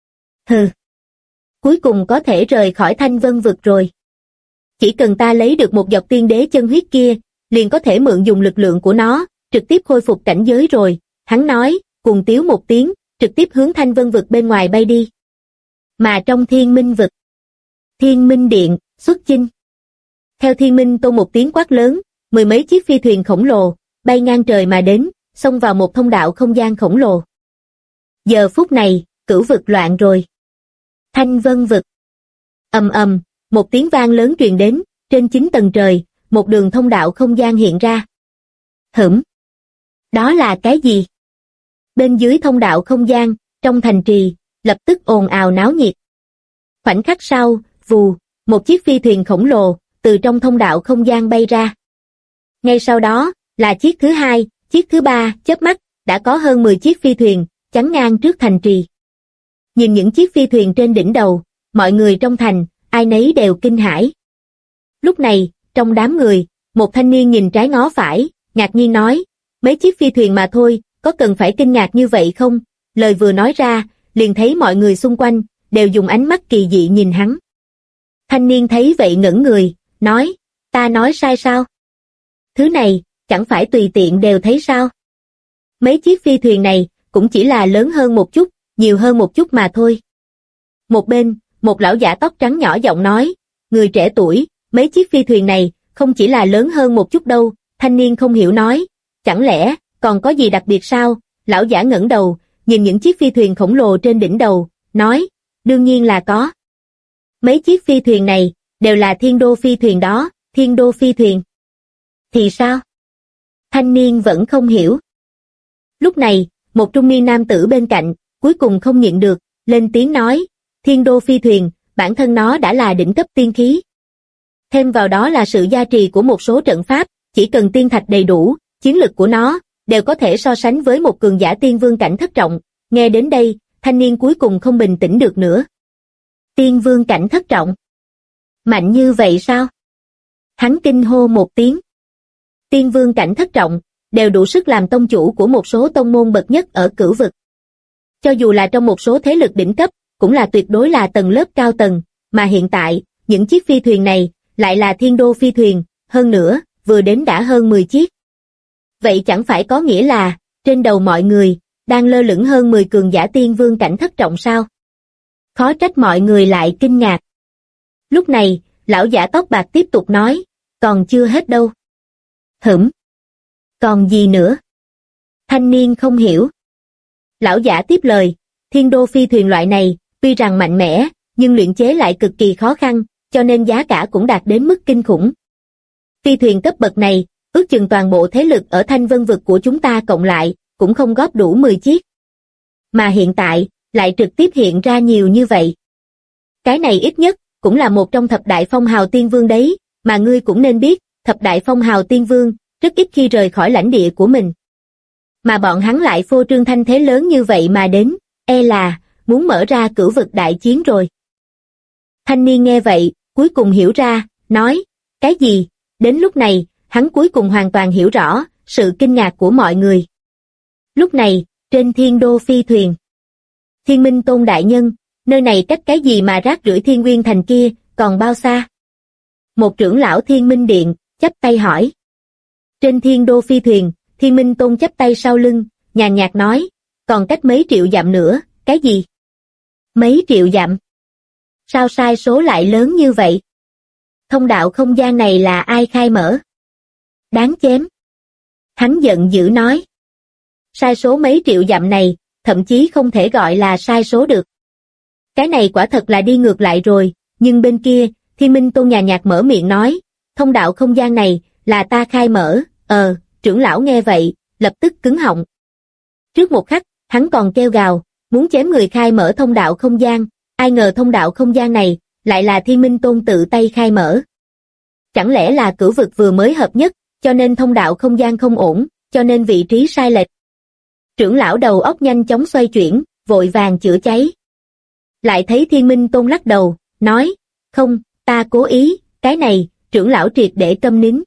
Hừ, cuối cùng có thể rời khỏi Thanh Vân vực rồi. Chỉ cần ta lấy được một giọt tiên đế chân huyết kia, liền có thể mượn dùng lực lượng của nó, trực tiếp khôi phục cảnh giới rồi. Hắn nói, cuồng tiếu một tiếng, trực tiếp hướng Thanh Vân vực bên ngoài bay đi. Mà trong Thiên Minh vực, Thiên Minh Điện, xuất chinh. Theo Thiên Minh Tôn một tiếng quát lớn, mười mấy chiếc phi thuyền khổng lồ, bay ngang trời mà đến, xông vào một thông đạo không gian khổng lồ. Giờ phút này, cửu vực loạn rồi. Thanh Vân vực. Ầm ầm, một tiếng vang lớn truyền đến, trên 9 tầng trời, một đường thông đạo không gian hiện ra. Hửm. Đó là cái gì? Bên dưới thông đạo không gian, trong thành trì, lập tức ồn ào náo nhiệt. Khoảnh khắc sau, vù, một chiếc phi thuyền khổng lồ, từ trong thông đạo không gian bay ra. Ngay sau đó, là chiếc thứ hai, chiếc thứ ba, chớp mắt, đã có hơn 10 chiếc phi thuyền, chắn ngang trước thành trì. Nhìn những chiếc phi thuyền trên đỉnh đầu, mọi người trong thành, ai nấy đều kinh hãi. Lúc này, trong đám người, một thanh niên nhìn trái ngó phải, ngạc nhiên nói, mấy chiếc phi thuyền mà thôi, có cần phải kinh ngạc như vậy không? Lời vừa nói ra, liền thấy mọi người xung quanh, đều dùng ánh mắt kỳ dị nhìn hắn. Thanh niên thấy vậy ngẩn người, nói, ta nói sai sao? Thứ này, chẳng phải tùy tiện đều thấy sao? Mấy chiếc phi thuyền này, cũng chỉ là lớn hơn một chút, nhiều hơn một chút mà thôi. Một bên, một lão giả tóc trắng nhỏ giọng nói, người trẻ tuổi, mấy chiếc phi thuyền này, không chỉ là lớn hơn một chút đâu. Thanh niên không hiểu nói, chẳng lẽ, còn có gì đặc biệt sao? Lão giả ngẩng đầu, nhìn những chiếc phi thuyền khổng lồ trên đỉnh đầu, nói, đương nhiên là có. Mấy chiếc phi thuyền này, đều là thiên đô phi thuyền đó. Thiên đô phi thuyền. Thì sao? Thanh niên vẫn không hiểu. Lúc này, một trung niên nam tử bên cạnh, cuối cùng không nhịn được, lên tiếng nói, thiên đô phi thuyền, bản thân nó đã là đỉnh cấp tiên khí. Thêm vào đó là sự gia trì của một số trận pháp, chỉ cần tiên thạch đầy đủ, chiến lực của nó, đều có thể so sánh với một cường giả tiên vương cảnh thất trọng. Nghe đến đây, thanh niên cuối cùng không bình tĩnh được nữa. Tiên vương cảnh thất trọng? Mạnh như vậy sao? Hắn kinh hô một tiếng. Tiên vương cảnh thất trọng, đều đủ sức làm tông chủ của một số tông môn bậc nhất ở cửu vực. Cho dù là trong một số thế lực đỉnh cấp, cũng là tuyệt đối là tầng lớp cao tầng, mà hiện tại, những chiếc phi thuyền này, lại là thiên đô phi thuyền, hơn nữa, vừa đến đã hơn 10 chiếc. Vậy chẳng phải có nghĩa là, trên đầu mọi người, đang lơ lửng hơn 10 cường giả tiên vương cảnh thất trọng sao? Khó trách mọi người lại kinh ngạc. Lúc này, lão giả tóc bạc tiếp tục nói, còn chưa hết đâu. Hửm? Còn gì nữa? Thanh niên không hiểu. Lão giả tiếp lời, thiên đô phi thuyền loại này, tuy rằng mạnh mẽ, nhưng luyện chế lại cực kỳ khó khăn, cho nên giá cả cũng đạt đến mức kinh khủng. Phi thuyền cấp bậc này, ước chừng toàn bộ thế lực ở Thanh Vân vực của chúng ta cộng lại, cũng không góp đủ 10 chiếc. Mà hiện tại, lại trực tiếp hiện ra nhiều như vậy. Cái này ít nhất, cũng là một trong thập đại phong hào tiên vương đấy, mà ngươi cũng nên biết, thập đại phong hào tiên vương, rất ít khi rời khỏi lãnh địa của mình. Mà bọn hắn lại phô trương thanh thế lớn như vậy mà đến, e là, muốn mở ra cửu vực đại chiến rồi. Thanh niên nghe vậy, cuối cùng hiểu ra, nói, cái gì? Đến lúc này, hắn cuối cùng hoàn toàn hiểu rõ, sự kinh ngạc của mọi người. Lúc này, trên thiên đô phi thuyền. Thiên Minh Tôn đại nhân, nơi này cách cái gì mà rác rưởi Thiên Nguyên thành kia, còn bao xa? Một trưởng lão Thiên Minh Điện, chắp tay hỏi. Trên thiên đô phi thuyền, Thiên Minh Tôn chắp tay sau lưng, nhàn nhạt nói, còn cách mấy triệu dặm nữa, cái gì? Mấy triệu dặm? Sao sai số lại lớn như vậy? Thông đạo không gian này là ai khai mở? Đáng chém. Hắn giận dữ nói. Sai số mấy triệu dặm này, thậm chí không thể gọi là sai số được. Cái này quả thật là đi ngược lại rồi, nhưng bên kia, Thiên Minh Tôn nhàn nhạt mở miệng nói, thông đạo không gian này, là ta khai mở. Trưởng lão nghe vậy, lập tức cứng họng. Trước một khắc, hắn còn kêu gào, muốn chém người khai mở thông đạo không gian, ai ngờ thông đạo không gian này, lại là Thiên Minh Tôn tự tay khai mở. Chẳng lẽ là cửu vực vừa mới hợp nhất, cho nên thông đạo không gian không ổn, cho nên vị trí sai lệch. Trưởng lão đầu óc nhanh chóng xoay chuyển, vội vàng chữa cháy. Lại thấy Thiên Minh Tôn lắc đầu, nói, không, ta cố ý, cái này, trưởng lão triệt để câm nín.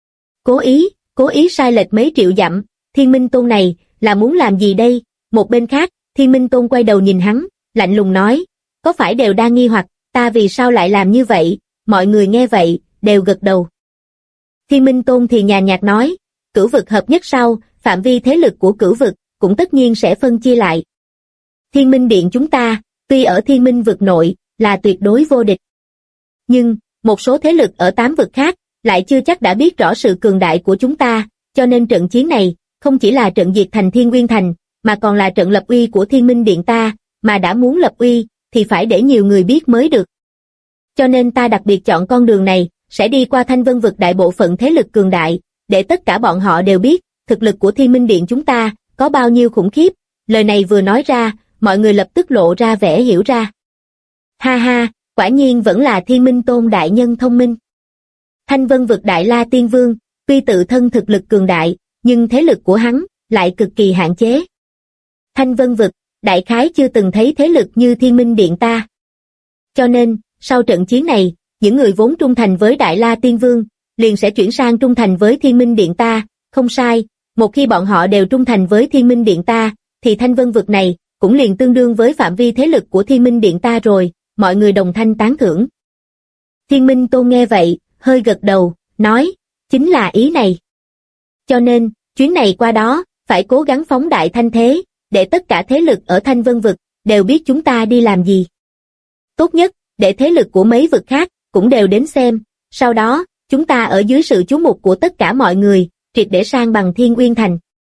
Cố ý sai lệch mấy triệu dặm, Thiên Minh Tôn này, là muốn làm gì đây? Một bên khác, Thiên Minh Tôn quay đầu nhìn hắn, lạnh lùng nói, có phải đều đang nghi hoặc, ta vì sao lại làm như vậy? Mọi người nghe vậy, đều gật đầu. Thiên Minh Tôn thì nhàn nhạt nói, cửu vực hợp nhất sau, phạm vi thế lực của cửu vực, cũng tất nhiên sẽ phân chia lại. Thiên Minh Điện chúng ta, tuy ở Thiên Minh vực nội, là tuyệt đối vô địch. Nhưng, một số thế lực ở 8 vực khác, lại chưa chắc đã biết rõ sự cường đại của chúng ta, cho nên trận chiến này, không chỉ là trận diệt thành Thiên Nguyên Thành, mà còn là trận lập uy của Thiên Minh Điện ta, mà đã muốn lập uy, thì phải để nhiều người biết mới được. Cho nên ta đặc biệt chọn con đường này, sẽ đi qua Thanh Vân vực đại bộ phận thế lực cường đại, để tất cả bọn họ đều biết, thực lực của Thiên Minh Điện chúng ta, có bao nhiêu khủng khiếp. Lời này vừa nói ra, mọi người lập tức lộ ra vẻ hiểu ra. Ha ha, quả nhiên vẫn là Thiên Minh Tôn đại nhân thông minh. Thanh Vân vực Đại La Tiên Vương, tuy tự thân thực lực cường đại, nhưng thế lực của hắn lại cực kỳ hạn chế. Thanh Vân vực, đại khái chưa từng thấy thế lực như Thiên Minh Điện ta. Cho nên, sau trận chiến này, những người vốn trung thành với Đại La Tiên Vương, liền sẽ chuyển sang trung thành với Thiên Minh Điện ta, không sai, một khi bọn họ đều trung thành với Thiên Minh Điện ta, thì Thanh Vân vực này, cũng liền tương đương với phạm vi thế lực của Thiên Minh Điện ta rồi, mọi người đồng thanh tán thưởng. Thiên Minh Tôn nghe vậy, hơi gật đầu, nói, chính là ý này. Cho nên, chuyến này qua đó, phải cố gắng phóng đại thanh thế, để tất cả thế lực ở Thanh Vân vực, đều biết chúng ta đi làm gì. Tốt nhất, để thế lực của mấy vực khác, cũng đều đến xem, sau đó, chúng ta ở dưới sự chú mục của tất cả mọi người, triệt để sang bằng Thiên Uyên Thành.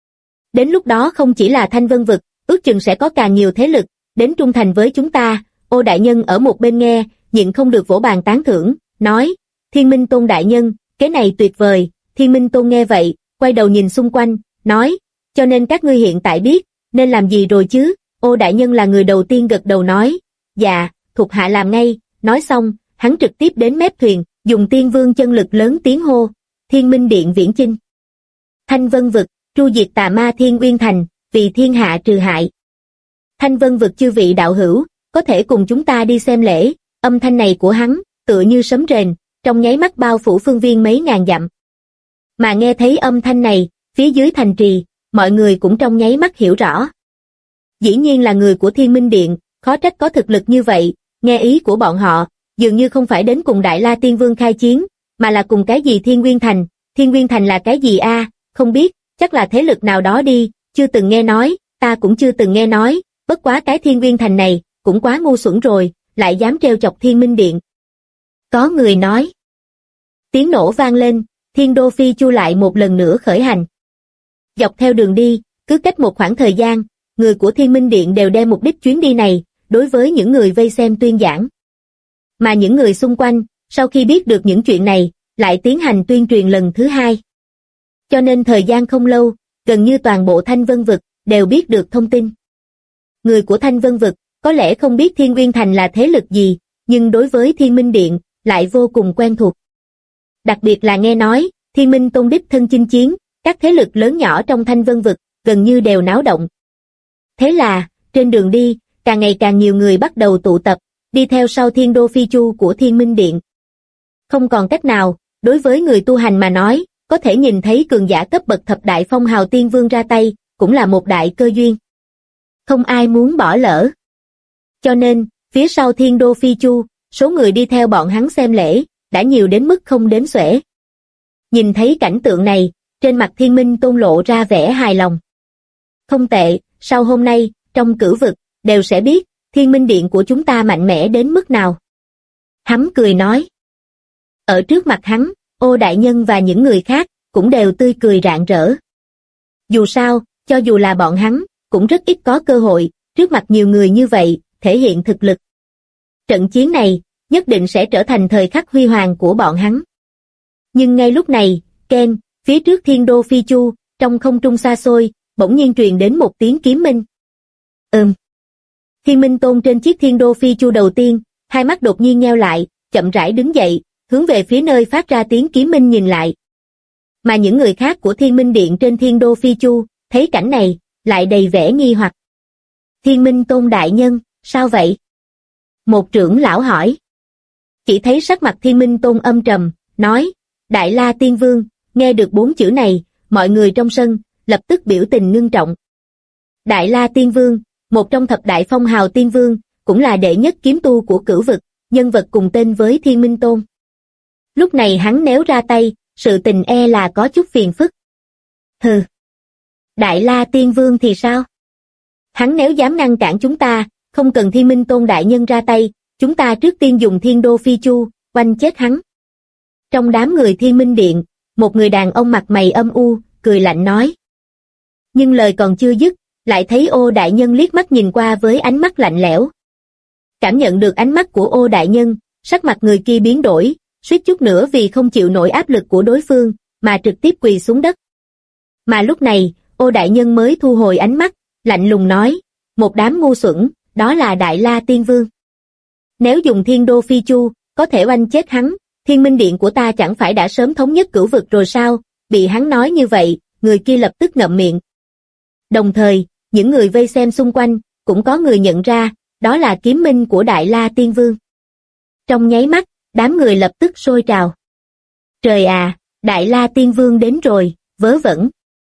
Đến lúc đó không chỉ là Thanh Vân vực, ước chừng sẽ có càng nhiều thế lực, đến trung thành với chúng ta. Ô đại nhân ở một bên nghe, nhịn không được vỗ bàn tán thưởng, nói, Thiên Minh Tôn đại nhân, cái này tuyệt vời. Thiên Minh Tôn nghe vậy, quay đầu nhìn xung quanh, nói, cho nên các ngươi hiện tại biết, nên làm gì rồi chứ? Ô đại nhân là người đầu tiên gật đầu nói, dạ, thuộc hạ làm ngay. Nói xong, hắn trực tiếp đến mép thuyền, dùng Tiên Vương chân lực lớn tiếng hô, Thiên Minh Điện viễn chinh. Thanh Vân vực, tru diệt tà ma Thiên Uyên Thành, vì thiên hạ trừ hại. Thanh Vân vực chư vị đạo hữu, có thể cùng chúng ta đi xem lễ. Âm thanh này của hắn, tựa như sấm rền, trong nháy mắt bao phủ phương viên mấy ngàn dặm. Mà nghe thấy âm thanh này, phía dưới thành trì, mọi người cũng trong nháy mắt hiểu rõ. Dĩ nhiên là người của Thiên Minh Điện, khó trách có thực lực như vậy. Nghe ý của bọn họ, dường như không phải đến cùng Đại La Tiên Vương khai chiến, mà là cùng cái gì Thiên Nguyên Thành. Thiên Nguyên Thành là cái gì a? Không biết, chắc là thế lực nào đó đi, chưa từng nghe nói, ta cũng chưa từng nghe nói, bất quá cái Thiên Nguyên Thành này, cũng quá ngu xuẩn rồi, lại dám trêu chọc Thiên Minh Điện. Có người nói. Tiếng nổ vang lên, Thiên Đô Phi Chu lại một lần nữa khởi hành. Dọc theo đường đi, cứ cách một khoảng thời gian, người của Thiên Minh Điện đều đem mục đích chuyến đi này, đối với những người vây xem tuyên giảng. Mà những người xung quanh, sau khi biết được những chuyện này, lại tiến hành tuyên truyền lần thứ hai. Cho nên thời gian không lâu, gần như toàn bộ Thanh Vân vực, đều biết được thông tin. Người của Thanh Vân vực, có lẽ không biết Thiên Uyên Thành là thế lực gì, nhưng đối với Thiên Minh Điện, lại vô cùng quen thuộc. Đặc biệt là nghe nói, Thiên Minh Tôn đích thân chinh chiến, các thế lực lớn nhỏ trong Thanh Vân vực, gần như đều náo động. Thế là, trên đường đi, càng ngày càng nhiều người bắt đầu tụ tập, đi theo sau Thiên Đô Phi Chu của Thiên Minh Điện. Không còn cách nào, đối với người tu hành mà nói, có thể nhìn thấy cường giả cấp bậc thập đại phong hào tiên vương ra tay, cũng là một đại cơ duyên. Không ai muốn bỏ lỡ. Cho nên, phía sau Thiên Đô Phi Chu, số người đi theo bọn hắn xem lễ, đã nhiều đến mức không đếm xuể. Nhìn thấy cảnh tượng này, trên mặt Thiên Minh Tôn lộ ra vẻ hài lòng. Không tệ, sau hôm nay, trong cửu vực, đều sẽ biết, Thiên Minh Điện của chúng ta mạnh mẽ đến mức nào. Hắn cười nói. Ở trước mặt hắn, Ô đại nhân và những người khác, cũng đều tươi cười rạng rỡ. Dù sao, cho dù là bọn hắn, cũng rất ít có cơ hội, trước mặt nhiều người như vậy, thể hiện thực lực. Trận chiến này, nhất định sẽ trở thành thời khắc huy hoàng của bọn hắn. Nhưng ngay lúc này, Ken, phía trước Thiên Đô Phi Chu, trong không trung xa xôi, bỗng nhiên truyền đến một tiếng kiếm minh. Thiên Minh Tôn trên chiếc Thiên Đô Phi Chu đầu tiên, hai mắt đột nhiên nheo lại, chậm rãi đứng dậy, hướng về phía nơi phát ra tiếng kiếm minh nhìn lại. Mà những người khác của Thiên Minh Điện trên Thiên Đô Phi Chu, thấy cảnh này, lại đầy vẻ nghi hoặc. Thiên Minh Tôn đại nhân, sao vậy? Một trưởng lão hỏi. Chỉ thấy sắc mặt Thiên Minh Tôn âm trầm, nói, Đại La Tiên Vương, nghe được 4 chữ này, mọi người trong sân, lập tức biểu tình ngưng trọng. Đại La Tiên Vương, một trong thập đại phong hào tiên vương, cũng là đệ nhất kiếm tu của cửu vực, nhân vật cùng tên với Thiên Minh Tôn. Lúc này hắn nếu ra tay, sự tình e là có chút phiền phức. Hừ. Đại La Tiên Vương thì sao? Hắn nếu dám ngăn cản chúng ta, không cần Thiên Minh Tôn đại nhân ra tay, chúng ta trước tiên dùng Thiên Đô Phi Chu, oanh chết hắn. Trong đám người Thiên Minh Điện, một người đàn ông mặt mày âm u, cười lạnh nói. Nhưng lời còn chưa dứt, lại thấy Ô đại nhân liếc mắt nhìn qua với ánh mắt lạnh lẽo. Cảm nhận được ánh mắt của Ô đại nhân, sắc mặt người kia biến đổi, suýt chút nữa vì không chịu nổi áp lực của đối phương, mà trực tiếp quỳ xuống đất. Mà lúc này, Ô đại nhân mới thu hồi ánh mắt, lạnh lùng nói, một đám ngu xuẩn, đó là Đại La Tiên Vương. Nếu dùng Thiên Đô Phi Chu, có thể oanh chết hắn, Thiên Minh Điện của ta chẳng phải đã sớm thống nhất cửu vực rồi sao? Bị hắn nói như vậy, người kia lập tức ngậm miệng. Đồng thời, những người vây xem xung quanh, cũng có người nhận ra, đó là kiếm minh của Đại La Tiên Vương. Trong nháy mắt, đám người lập tức sôi trào. Trời à, Đại La Tiên Vương đến rồi, vớ vẩn.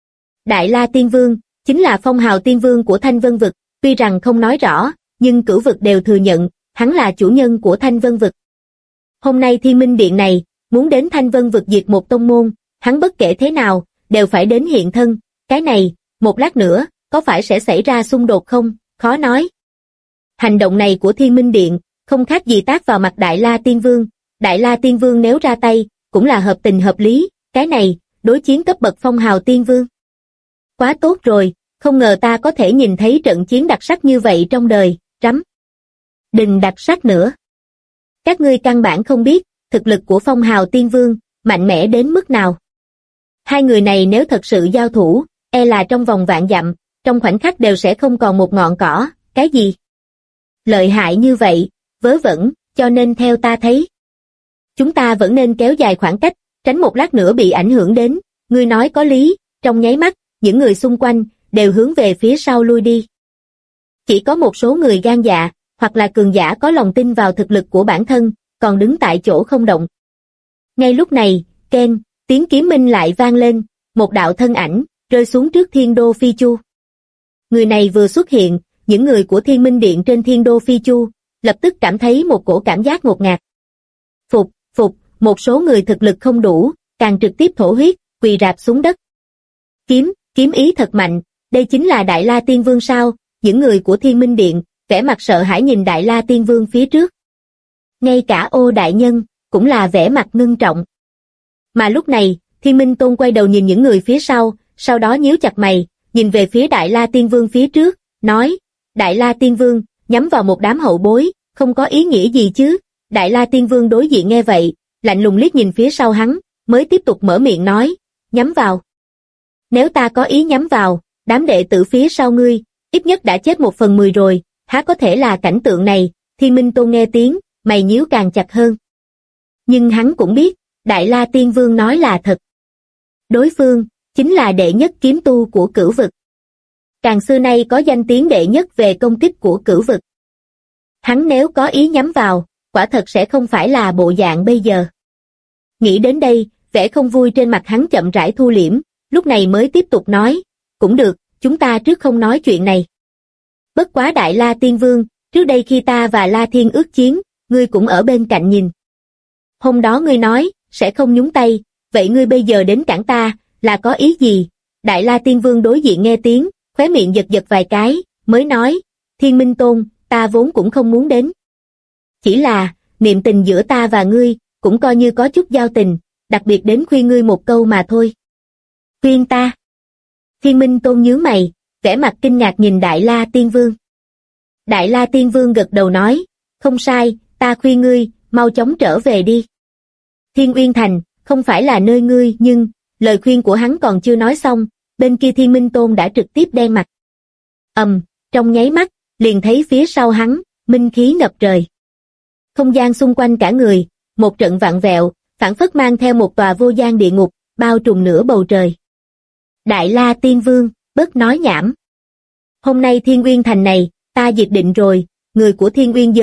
Đại La Tiên Vương, chính là phong hào tiên vương của Thanh Vân Vực, tuy rằng không nói rõ, nhưng cửu vực đều thừa nhận, hắn là chủ nhân của Thanh Vân Vực. Hôm nay Thiên Minh Điện này, muốn đến Thanh Vân Vực diệt một tông môn, hắn bất kể thế nào, đều phải đến hiện thân, cái này, một lát nữa, có phải sẽ xảy ra xung đột không, khó nói. Hành động này của Thiên Minh Điện, không khác gì tát vào mặt Đại La Tiên Vương, Đại La Tiên Vương nếu ra tay, cũng là hợp tình hợp lý, cái này, đối chiến cấp bậc phong hào tiên vương. Quá tốt rồi, không ngờ ta có thể nhìn thấy trận chiến đặc sắc như vậy trong đời, rắm. Đừng đặc sắc nữa. Các ngươi căn bản không biết, thực lực của phong hào tiên vương, mạnh mẽ đến mức nào. Hai người này nếu thật sự giao thủ, e là trong vòng vạn dặm, trong khoảnh khắc đều sẽ không còn một ngọn cỏ, cái gì? Lợi hại như vậy, vớ vẩn, cho nên theo ta thấy. Chúng ta vẫn nên kéo dài khoảng cách, tránh một lát nữa bị ảnh hưởng đến, ngươi nói có lý, trong nháy mắt, những người xung quanh, đều hướng về phía sau lui đi. Chỉ có một số người gan dạ, hoặc là cường giả có lòng tin vào thực lực của bản thân, còn đứng tại chỗ không động. Ngay lúc này, keng, tiếng kiếm minh lại vang lên, một đạo thân ảnh, rơi xuống trước Thiên Đô Phi Chu. Người này vừa xuất hiện, những người của Thiên Minh Điện trên Thiên Đô Phi Chu, lập tức cảm thấy một cổ cảm giác ngột ngạt. Phục, một số người thực lực không đủ, càng trực tiếp thổ huyết, quỳ rạp xuống đất. Kiếm ý thật mạnh, đây chính là Đại La Tiên Vương sao? Những người của Thiên Minh Điện, vẻ mặt sợ hãi nhìn Đại La Tiên Vương phía trước. Ngay cả Ô đại nhân, cũng là vẻ mặt ngưng trọng. Mà lúc này, Thiên Minh Tôn quay đầu nhìn những người phía sau đó nhíu chặt mày, nhìn về phía Đại La Tiên Vương phía trước, nói, Đại La Tiên Vương, nhắm vào một đám hậu bối, không có ý nghĩa gì chứ? Đại La Tiên Vương đối diện nghe vậy, lạnh lùng liếc nhìn phía sau hắn, mới tiếp tục mở miệng nói, nhắm vào. Nếu ta có ý nhắm vào, đám đệ tử phía sau ngươi, ít nhất đã chết 1/10 rồi, há có thể là cảnh tượng này? Thiên Minh Tôn nghe tiếng, mày nhíu càng chặt hơn. Nhưng hắn cũng biết, Đại La Tiên Vương nói là thật. Đối phương, chính là đệ nhất kiếm tu của cửu vực. Càng xưa nay có danh tiếng đệ nhất về công kích của cửu vực. Hắn nếu có ý nhắm vào, quả thật sẽ không phải là bộ dạng bây giờ. Nghĩ đến đây, vẻ không vui trên mặt hắn chậm rãi thu liễm, lúc này mới tiếp tục nói, cũng được, chúng ta trước không nói chuyện này. Bất quá Đại La Tiên Vương, trước đây khi ta và La Thiên ước chiến, ngươi cũng ở bên cạnh nhìn. Hôm đó ngươi nói, sẽ không nhúng tay, vậy ngươi bây giờ đến cản ta, là có ý gì? Đại La Tiên Vương đối diện nghe tiếng, khóe miệng giật giật vài cái, mới nói, Thiên Minh Tôn, ta vốn cũng không muốn đến. Chỉ là, niệm tình giữa ta và ngươi, cũng coi như có chút giao tình, đặc biệt đến khuyên ngươi một câu mà thôi. Khuyên ta? Thiên Minh Tôn nhướng mày, vẻ mặt kinh ngạc nhìn Đại La Tiên Vương. Đại La Tiên Vương gật đầu nói, không sai, ta khuyên ngươi, mau chóng trở về đi. Thiên Uyên Thành, không phải là nơi ngươi, nhưng, lời khuyên của hắn còn chưa nói xong, bên kia Thiên Minh Tôn đã trực tiếp đen mặt. Trong nháy mắt, liền thấy phía sau hắn, minh khí ngập trời. Không gian xung quanh cả người, một trận vặn vẹo, phảng phất mang theo một tòa vô gian địa ngục, bao trùm nửa bầu trời. Đại La Tiên Vương, bớt nói nhảm. Hôm nay Thiên Uyên Thành này, ta diệt định rồi, người của Thiên Uyên giới,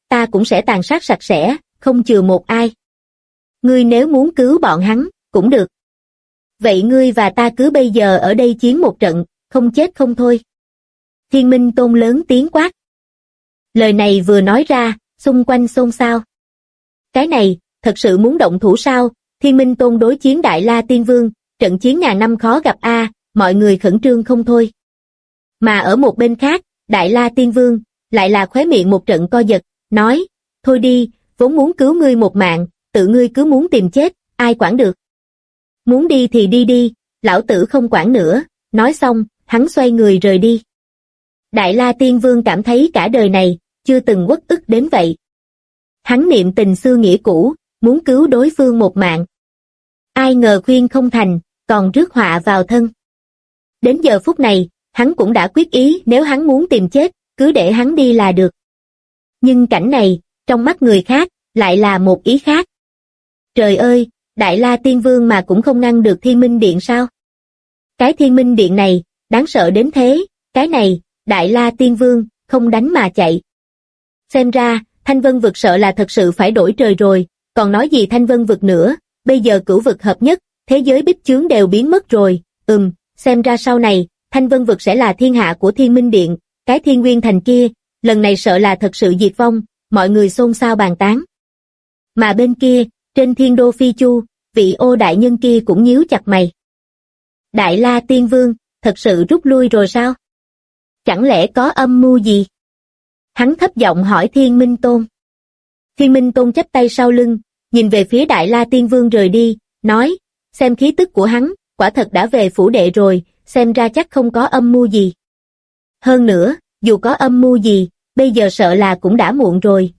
ta cũng sẽ tàn sát sạch sẽ, không chừa một ai. Ngươi nếu muốn cứu bọn hắn, cũng được. Vậy ngươi và ta cứ bây giờ ở đây chiến một trận, không chết không thôi. Thiên Minh Tôn lớn tiếng quát. Lời này vừa nói ra, xung quanh xôn xao. Cái này, thật sự muốn động thủ sao? Thiên Minh Tôn đối chiến Đại La Tiên Vương, trận chiến ngàn năm khó gặp a, mọi người khẩn trương không thôi. Mà ở một bên khác, Đại La Tiên Vương, lại là khóe miệng một trận co giật, nói, thôi đi, vốn muốn cứu ngươi một mạng, tự ngươi cứ muốn tìm chết, ai quản được. Muốn đi thì đi đi, lão tử không quản nữa, nói xong, hắn xoay người rời đi. Đại La Tiên Vương cảm thấy cả đời này, chưa từng uất ức đến vậy. Hắn niệm tình xưa nghĩa cũ, muốn cứu đối phương một mạng. Ai ngờ khuyên không thành, còn rước họa vào thân. Đến giờ phút này, hắn cũng đã quyết ý nếu hắn muốn tìm chết, cứ để hắn đi là được. Nhưng cảnh này, trong mắt người khác, lại là một ý khác. Trời ơi, Đại La Tiên Vương mà cũng không ngăn được Thiên Minh Điện sao? Cái Thiên Minh Điện này, đáng sợ đến thế, cái này, Đại La Tiên Vương, không đánh mà chạy. Xem ra, Thanh Vân Vực sợ là thật sự phải đổi trời rồi, còn nói gì Thanh Vân Vực nữa, bây giờ cửu vực hợp nhất, thế giới bích chướng đều biến mất rồi, xem ra sau này, Thanh Vân Vực sẽ là thiên hạ của Thiên Minh Điện, cái Thiên Nguyên Thành kia, lần này sợ là thật sự diệt vong, mọi người xôn xao bàn tán. Mà bên kia, trên Thiên Đô Phi Chu, vị Ô đại nhân kia cũng nhíu chặt mày. Đại La Tiên Vương, thật sự rút lui rồi sao? Chẳng lẽ có âm mưu gì? Hắn thấp giọng hỏi Thiên Minh Tôn. Thiên Minh Tôn chắp tay sau lưng, nhìn về phía Đại La Tiên Vương rời đi, nói, xem khí tức của hắn, quả thật đã về phủ đệ rồi, xem ra chắc không có âm mưu gì. Hơn nữa, dù có âm mưu gì, bây giờ sợ là cũng đã muộn rồi,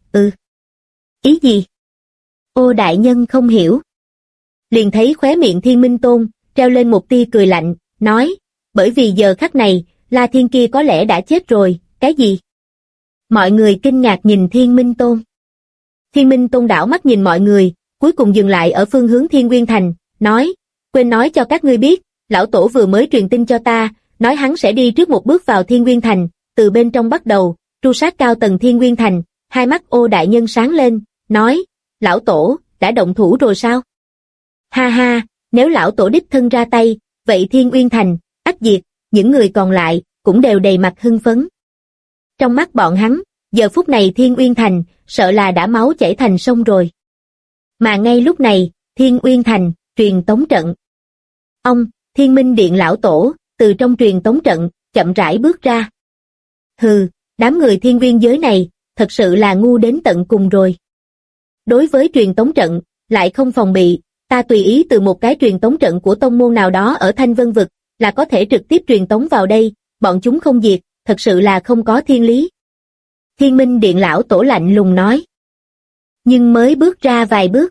Ý gì? Ô đại nhân không hiểu. Liền thấy khóe miệng Thiên Minh Tôn, treo lên một tia cười lạnh, nói, bởi vì giờ khắc này, La Thiên kia có lẽ đã chết rồi, cái gì? Mọi người kinh ngạc nhìn Thiên Minh Tôn. Thiên Minh Tôn đảo mắt nhìn mọi người, cuối cùng dừng lại ở phương hướng Thiên Nguyên Thành, nói, quên nói cho các ngươi biết, lão tổ vừa mới truyền tin cho ta, nói hắn sẽ đi trước một bước vào Thiên Nguyên Thành, từ bên trong bắt đầu, tru sát cao tầng Thiên Nguyên Thành, hai mắt Ô đại nhân sáng lên, nói, lão tổ, đã động thủ rồi sao? Ha ha, nếu lão tổ đích thân ra tay, vậy Thiên Nguyên Thành, ắt diệt, những người còn lại, cũng đều đầy mặt hưng phấn. Trong mắt bọn hắn, giờ phút này Thiên Uyên Thành, sợ là đã máu chảy thành sông rồi. Mà ngay lúc này, Thiên Uyên Thành, truyền tống trận. Ông, Thiên Minh Điện lão tổ, từ trong truyền tống trận, chậm rãi bước ra. Hừ, đám người thiên nguyên giới này, thật sự là ngu đến tận cùng rồi. Đối với truyền tống trận, lại không phòng bị, ta tùy ý từ một cái truyền tống trận của tông môn nào đó ở Thanh Vân Vực, là có thể trực tiếp truyền tống vào đây, bọn chúng không diệt, thật sự là không có thiên lý. Thiên Minh Điện lão tổ lạnh lùng nói. Nhưng mới bước ra vài bước.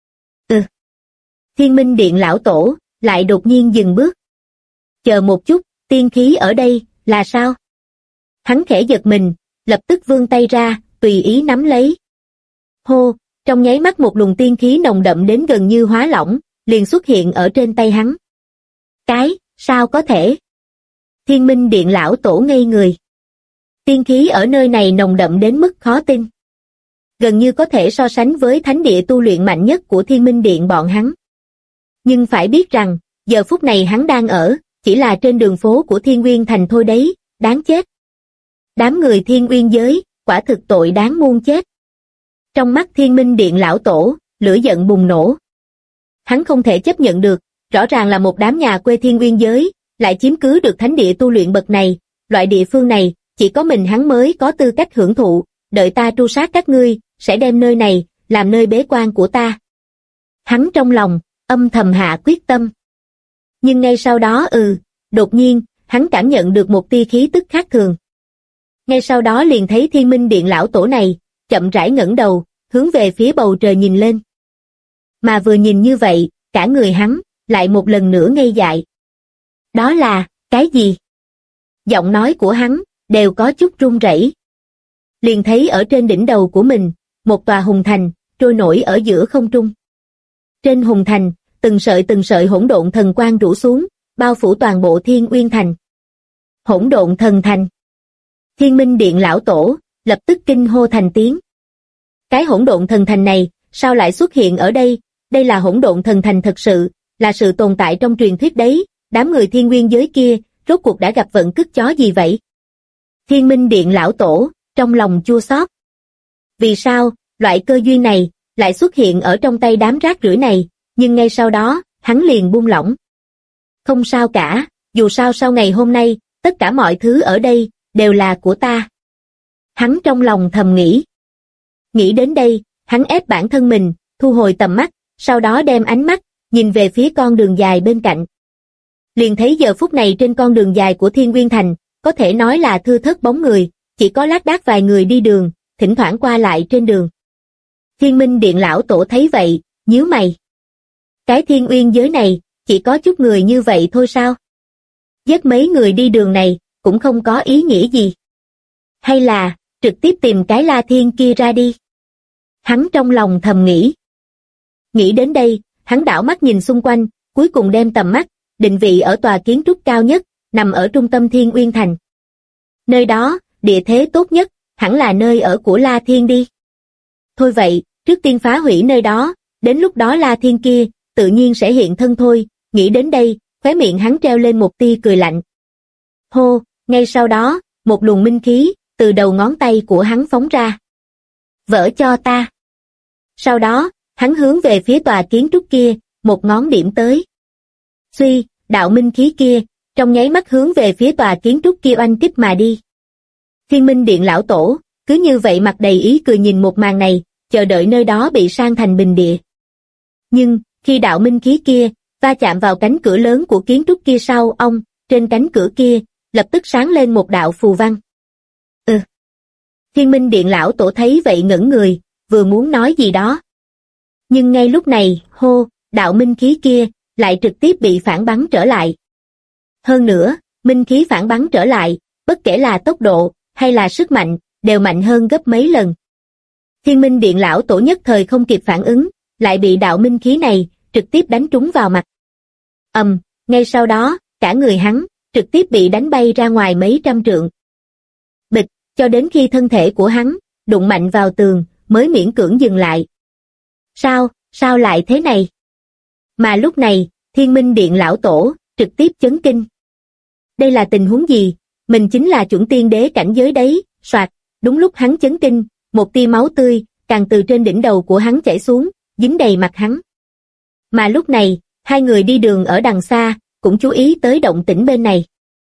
Thiên Minh Điện lão tổ, lại đột nhiên dừng bước. Chờ một chút, tiên khí ở đây, là sao? Hắn khẽ giật mình, lập tức vươn tay ra, tùy ý nắm lấy. Hô, trong nháy mắt một luồng tiên khí nồng đậm đến gần như hóa lỏng, liền xuất hiện ở trên tay hắn. Sao có thể? Thiên Minh Điện lão tổ ngây người. Tiên khí ở nơi này nồng đậm đến mức khó tin. Gần như có thể so sánh với thánh địa tu luyện mạnh nhất của Thiên Minh Điện bọn hắn. Nhưng phải biết rằng, giờ phút này hắn đang ở, chỉ là trên đường phố của Thiên Nguyên Thành thôi đấy, đáng chết. Đám người Thiên Uyên giới, quả thực tội đáng muôn chết. Trong mắt Thiên Minh Điện lão tổ, lửa giận bùng nổ. Hắn không thể chấp nhận được, rõ ràng là một đám nhà quê Thiên Uyên giới, lại chiếm cứ được thánh địa tu luyện bậc này, loại địa phương này, chỉ có mình hắn mới có tư cách hưởng thụ, đợi ta tru sát các ngươi, sẽ đem nơi này, làm nơi bế quan của ta. Hắn trong lòng, âm thầm hạ quyết tâm. Nhưng ngay sau đó đột nhiên, hắn cảm nhận được một tia khí tức khác thường. Ngay sau đó liền thấy Thiên Minh Điện lão tổ này, chậm rãi ngẩng đầu, hướng về phía bầu trời nhìn lên. Mà vừa nhìn như vậy, cả người hắn, lại một lần nữa ngây dại. Đó là, cái gì? Giọng nói của hắn, đều có chút run rẩy. Liền thấy ở trên đỉnh đầu của mình, một tòa hùng thành, trôi nổi ở giữa không trung. Trên hùng thành, từng sợi hỗn độn thần quang rủ xuống, bao phủ toàn bộ Thiên Uyên Thành. Hỗn độn thần thành. Thiên Minh Điện lão tổ, lập tức kinh hô thành tiếng. Cái hỗn độn thần thành này, sao lại xuất hiện ở đây? Đây là hỗn độn thần thành thật sự, là sự tồn tại trong truyền thuyết đấy, đám người thiên nguyên giới kia, rốt cuộc đã gặp vận cứt chó gì vậy? Thiên Minh Điện lão tổ, trong lòng chua xót. Vì sao, loại cơ duyên này, lại xuất hiện ở trong tay đám rác rưởi này, nhưng ngay sau đó, hắn liền buông lỏng. Không sao cả, dù sao sau ngày hôm nay, tất cả mọi thứ ở đây, đều là của ta. Hắn trong lòng thầm nghĩ. Nghĩ đến đây, hắn ép bản thân mình, thu hồi tầm mắt, sau đó đem ánh mắt, nhìn về phía con đường dài bên cạnh. Liền thấy giờ phút này trên con đường dài của Thiên Nguyên Thành, có thể nói là thưa thớt bóng người, chỉ có lác đác vài người đi đường, thỉnh thoảng qua lại trên đường. Thiên Minh Điện lão tổ thấy vậy, nhíu mày. Cái Thiên Uyên giới này, chỉ có chút người như vậy thôi sao? Giết mấy người đi đường này, cũng không có ý nghĩa gì. Hay là, trực tiếp tìm cái La Thiên kia ra đi. Hắn trong lòng thầm nghĩ. Nghĩ đến đây, hắn đảo mắt nhìn xung quanh, cuối cùng đem tầm mắt, định vị ở tòa kiến trúc cao nhất, nằm ở trung tâm Thiên Uyên Thành. Nơi đó, địa thế tốt nhất, hẳn là nơi ở của La Thiên đi. Thôi vậy, trước tiên phá hủy nơi đó, đến lúc đó La Thiên kia, tự nhiên sẽ hiện thân thôi, nghĩ đến đây, khóe miệng hắn treo lên một tia cười lạnh. Hô, ngay sau đó, một luồng minh khí, từ đầu ngón tay của hắn phóng ra. Vỡ cho ta. Sau đó, hắn hướng về phía tòa kiến trúc kia, một ngón điểm tới. Suy, đạo minh khí kia, trong nháy mắt hướng về phía tòa kiến trúc kia oanh kích mà đi. Thiên Minh Điện lão tổ, cứ như vậy mặt đầy ý cười nhìn một màn này, chờ đợi nơi đó bị san thành bình địa. Nhưng, khi đạo minh khí kia, va chạm vào cánh cửa lớn của kiến trúc kia sau ông, trên cánh cửa kia, lập tức sáng lên một đạo phù văn. Thiên Minh Điện lão tổ thấy vậy ngẩn người, vừa muốn nói gì đó. Nhưng ngay lúc này, hô, đạo minh khí kia, lại trực tiếp bị phản bắn trở lại. Hơn nữa, minh khí phản bắn trở lại, bất kể là tốc độ, hay là sức mạnh, đều mạnh hơn gấp mấy lần. Thiên Minh Điện lão tổ nhất thời không kịp phản ứng, lại bị đạo minh khí này, trực tiếp đánh trúng vào mặt. Ngay sau đó, cả người hắn, trực tiếp bị đánh bay ra ngoài mấy trăm trượng. Bịch, cho đến khi thân thể của hắn, đụng mạnh vào tường, mới miễn cưỡng dừng lại. Sao lại thế này? Mà lúc này, Thiên Minh Điện lão tổ, trực tiếp chấn kinh. Đây là tình huống gì? Mình chính là chuẩn tiên đế cảnh giới đấy, soạt, đúng lúc hắn chấn kinh, một tia máu tươi, càng từ trên đỉnh đầu của hắn chảy xuống, dính đầy mặt hắn. Mà lúc này, hai người đi đường ở đằng xa, cũng chú ý tới động tĩnh bên này.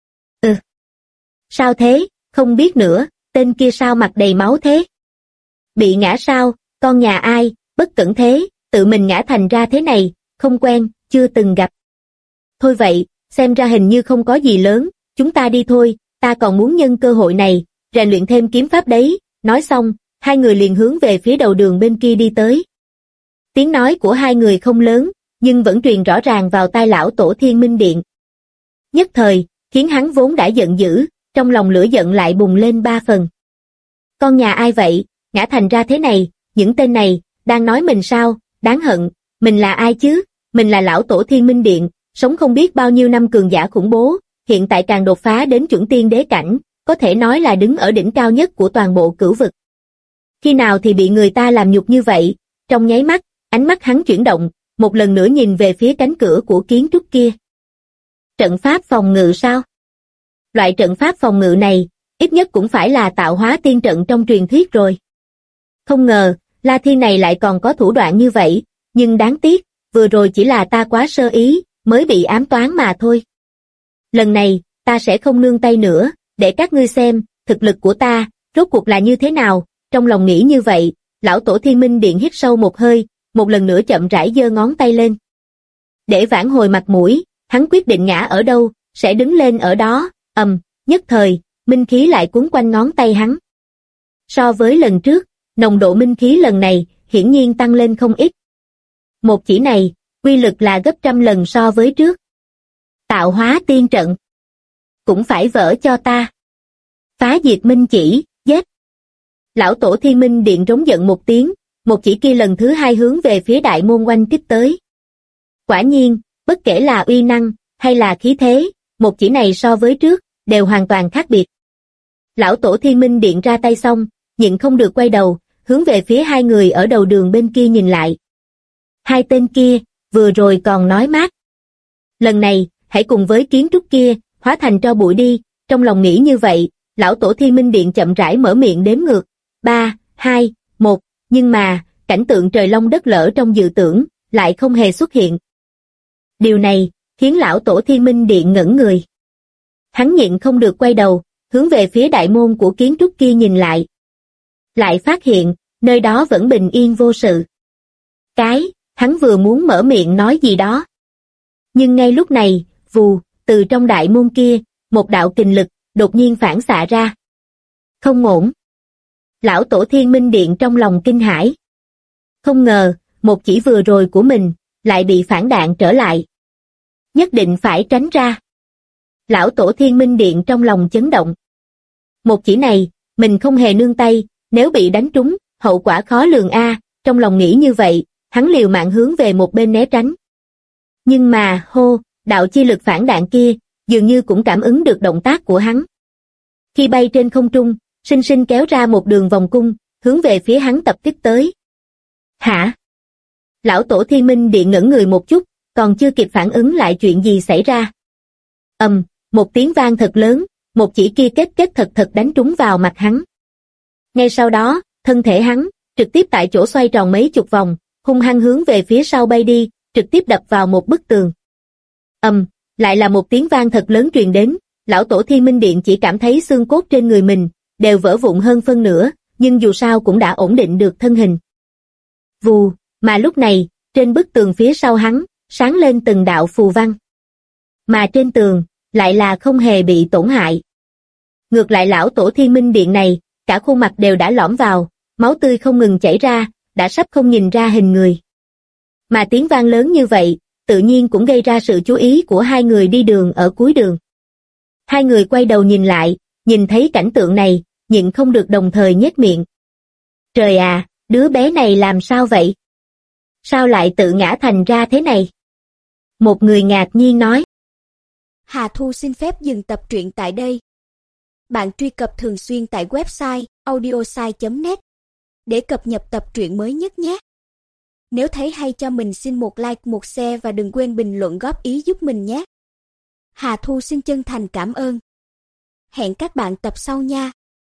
Sao thế, không biết nữa, tên kia sao mặt đầy máu thế? Bị ngã sao, con nhà ai, bất cẩn thế, tự mình ngã thành ra thế này, không quen, chưa từng gặp. Thôi vậy, xem ra hình như không có gì lớn, chúng ta đi thôi, ta còn muốn nhân cơ hội này, rèn luyện thêm kiếm pháp đấy, nói xong, hai người liền hướng về phía đầu đường bên kia đi tới. Tiếng nói của hai người không lớn, nhưng vẫn truyền rõ ràng vào tai lão tổ Thiên Minh Điện. Nhất thời, khiến hắn vốn đã giận dữ, trong lòng lửa giận lại bùng lên 3 phần. Con nhà ai vậy, ngã thành ra thế này, những tên này, đang nói mình sao, đáng hận, mình là ai chứ, mình là lão tổ Thiên Minh Điện, sống không biết bao nhiêu năm cường giả khủng bố, hiện tại càng đột phá đến chuẩn tiên đế cảnh, có thể nói là đứng ở đỉnh cao nhất của toàn bộ cửu vực. Khi nào thì bị người ta làm nhục như vậy, trong nháy mắt, ánh mắt hắn chuyển động, một lần nữa nhìn về phía cánh cửa của kiến trúc kia. Trận pháp phòng ngự sao? Loại trận pháp phòng ngự này, ít nhất cũng phải là tạo hóa tiên trận trong truyền thuyết rồi. Không ngờ, La Thiên này lại còn có thủ đoạn như vậy, nhưng đáng tiếc, vừa rồi chỉ là ta quá sơ ý, mới bị ám toán mà thôi. Lần này, ta sẽ không nương tay nữa, để các ngươi xem, thực lực của ta, rốt cuộc là như thế nào, trong lòng nghĩ như vậy, lão tổ Thiên Minh Điện hít sâu một hơi, một lần nữa chậm rãi giơ ngón tay lên. Để vãn hồi mặt mũi, hắn quyết định ngã ở đâu, sẽ đứng lên ở đó, nhất thời, minh khí lại cuốn quanh ngón tay hắn. So với lần trước, nồng độ minh khí lần này, hiển nhiên tăng lên không ít. Một chỉ này, uy lực là gấp trăm lần so với trước. Tạo hóa tiên trận. Cũng phải vỡ cho ta. Phá diệt minh chỉ, giết. Lão tổ Thiên Minh Điện rống giận một tiếng, một chỉ kia lần thứ hai hướng về phía đại môn oanh kích tới. Quả nhiên, bất kể là uy năng, hay là khí thế, một chỉ này so với trước, đều hoàn toàn khác biệt. Lão tổ Thiên Minh Điện ra tay xong, nhịn không được quay đầu, hướng về phía hai người ở đầu đường bên kia nhìn lại. Hai tên kia, vừa rồi còn nói mát. Lần này, hãy cùng với kiến trúc kia, hóa thành tro bụi đi, trong lòng nghĩ như vậy, lão tổ Thiên Minh Điện chậm rãi mở miệng đếm ngược, 3, 2, 1, nhưng mà, cảnh tượng trời long đất lở trong dự tưởng, lại không hề xuất hiện. Điều này, khiến lão tổ Thiên Minh Điện ngẩn người. Hắn nhịn không được quay đầu, hướng về phía đại môn của kiến trúc kia nhìn lại. Lại phát hiện, nơi đó vẫn bình yên vô sự. Hắn vừa muốn mở miệng nói gì đó. Nhưng ngay lúc này, vù, từ trong đại môn kia, một đạo kình lực, đột nhiên phản xạ ra. Không ổn. Lão tổ Thiên Minh Điện trong lòng kinh hãi. Không ngờ, một chỉ vừa rồi của mình, lại bị phản đạn trở lại. Nhất định phải tránh ra. Lão tổ Thiên Minh Điện trong lòng chấn động. Một chỉ này, mình không hề nương tay, nếu bị đánh trúng, hậu quả khó lường a. Trong lòng nghĩ như vậy, hắn liều mạng hướng về một bên né tránh. Nhưng mà, đạo chi lực phản đạn kia, dường như cũng cảm ứng được động tác của hắn. Khi bay trên không trung, sinh sinh kéo ra một đường vòng cung, hướng về phía hắn tập kích tới. Hả? Lão tổ Thiên Minh Điện ngẩn người một chút, còn chưa kịp phản ứng lại chuyện gì xảy ra. Một tiếng vang thật lớn, một chỉ kia kết thật đánh trúng vào mặt hắn. Ngay sau đó, thân thể hắn, trực tiếp tại chỗ xoay tròn mấy chục vòng, hung hăng hướng về phía sau bay đi, trực tiếp đập vào một bức tường. Lại là một tiếng vang thật lớn truyền đến, lão tổ Thiên Minh Điện chỉ cảm thấy xương cốt trên người mình, đều vỡ vụn hơn phân nửa, nhưng dù sao cũng đã ổn định được thân hình. Vù, mà lúc này, trên bức tường phía sau hắn, sáng lên từng đạo phù văn. Mà trên tường, lại là không hề bị tổn hại. Ngược lại lão tổ Thiên Minh Điện này, cả khuôn mặt đều đã lõm vào, máu tươi không ngừng chảy ra, đã sắp không nhìn ra hình người. Mà tiếng vang lớn như vậy, tự nhiên cũng gây ra sự chú ý của hai người đi đường ở cuối đường. Hai người quay đầu nhìn lại, nhìn thấy cảnh tượng này, nhịn không được đồng thời nhếch miệng. Trời à, đứa bé này làm sao vậy? Sao lại tự ngã thành ra thế này? Một người ngạc nhiên nói.
Hà Thu xin phép dừng tập truyện tại đây. Bạn truy cập thường xuyên tại website audiosai.net để cập nhật tập truyện mới nhất nhé. Nếu thấy hay cho mình xin một like, một share và đừng quên bình luận góp ý giúp mình nhé. Hà Thu xin chân thành cảm ơn. Hẹn các bạn tập sau nha.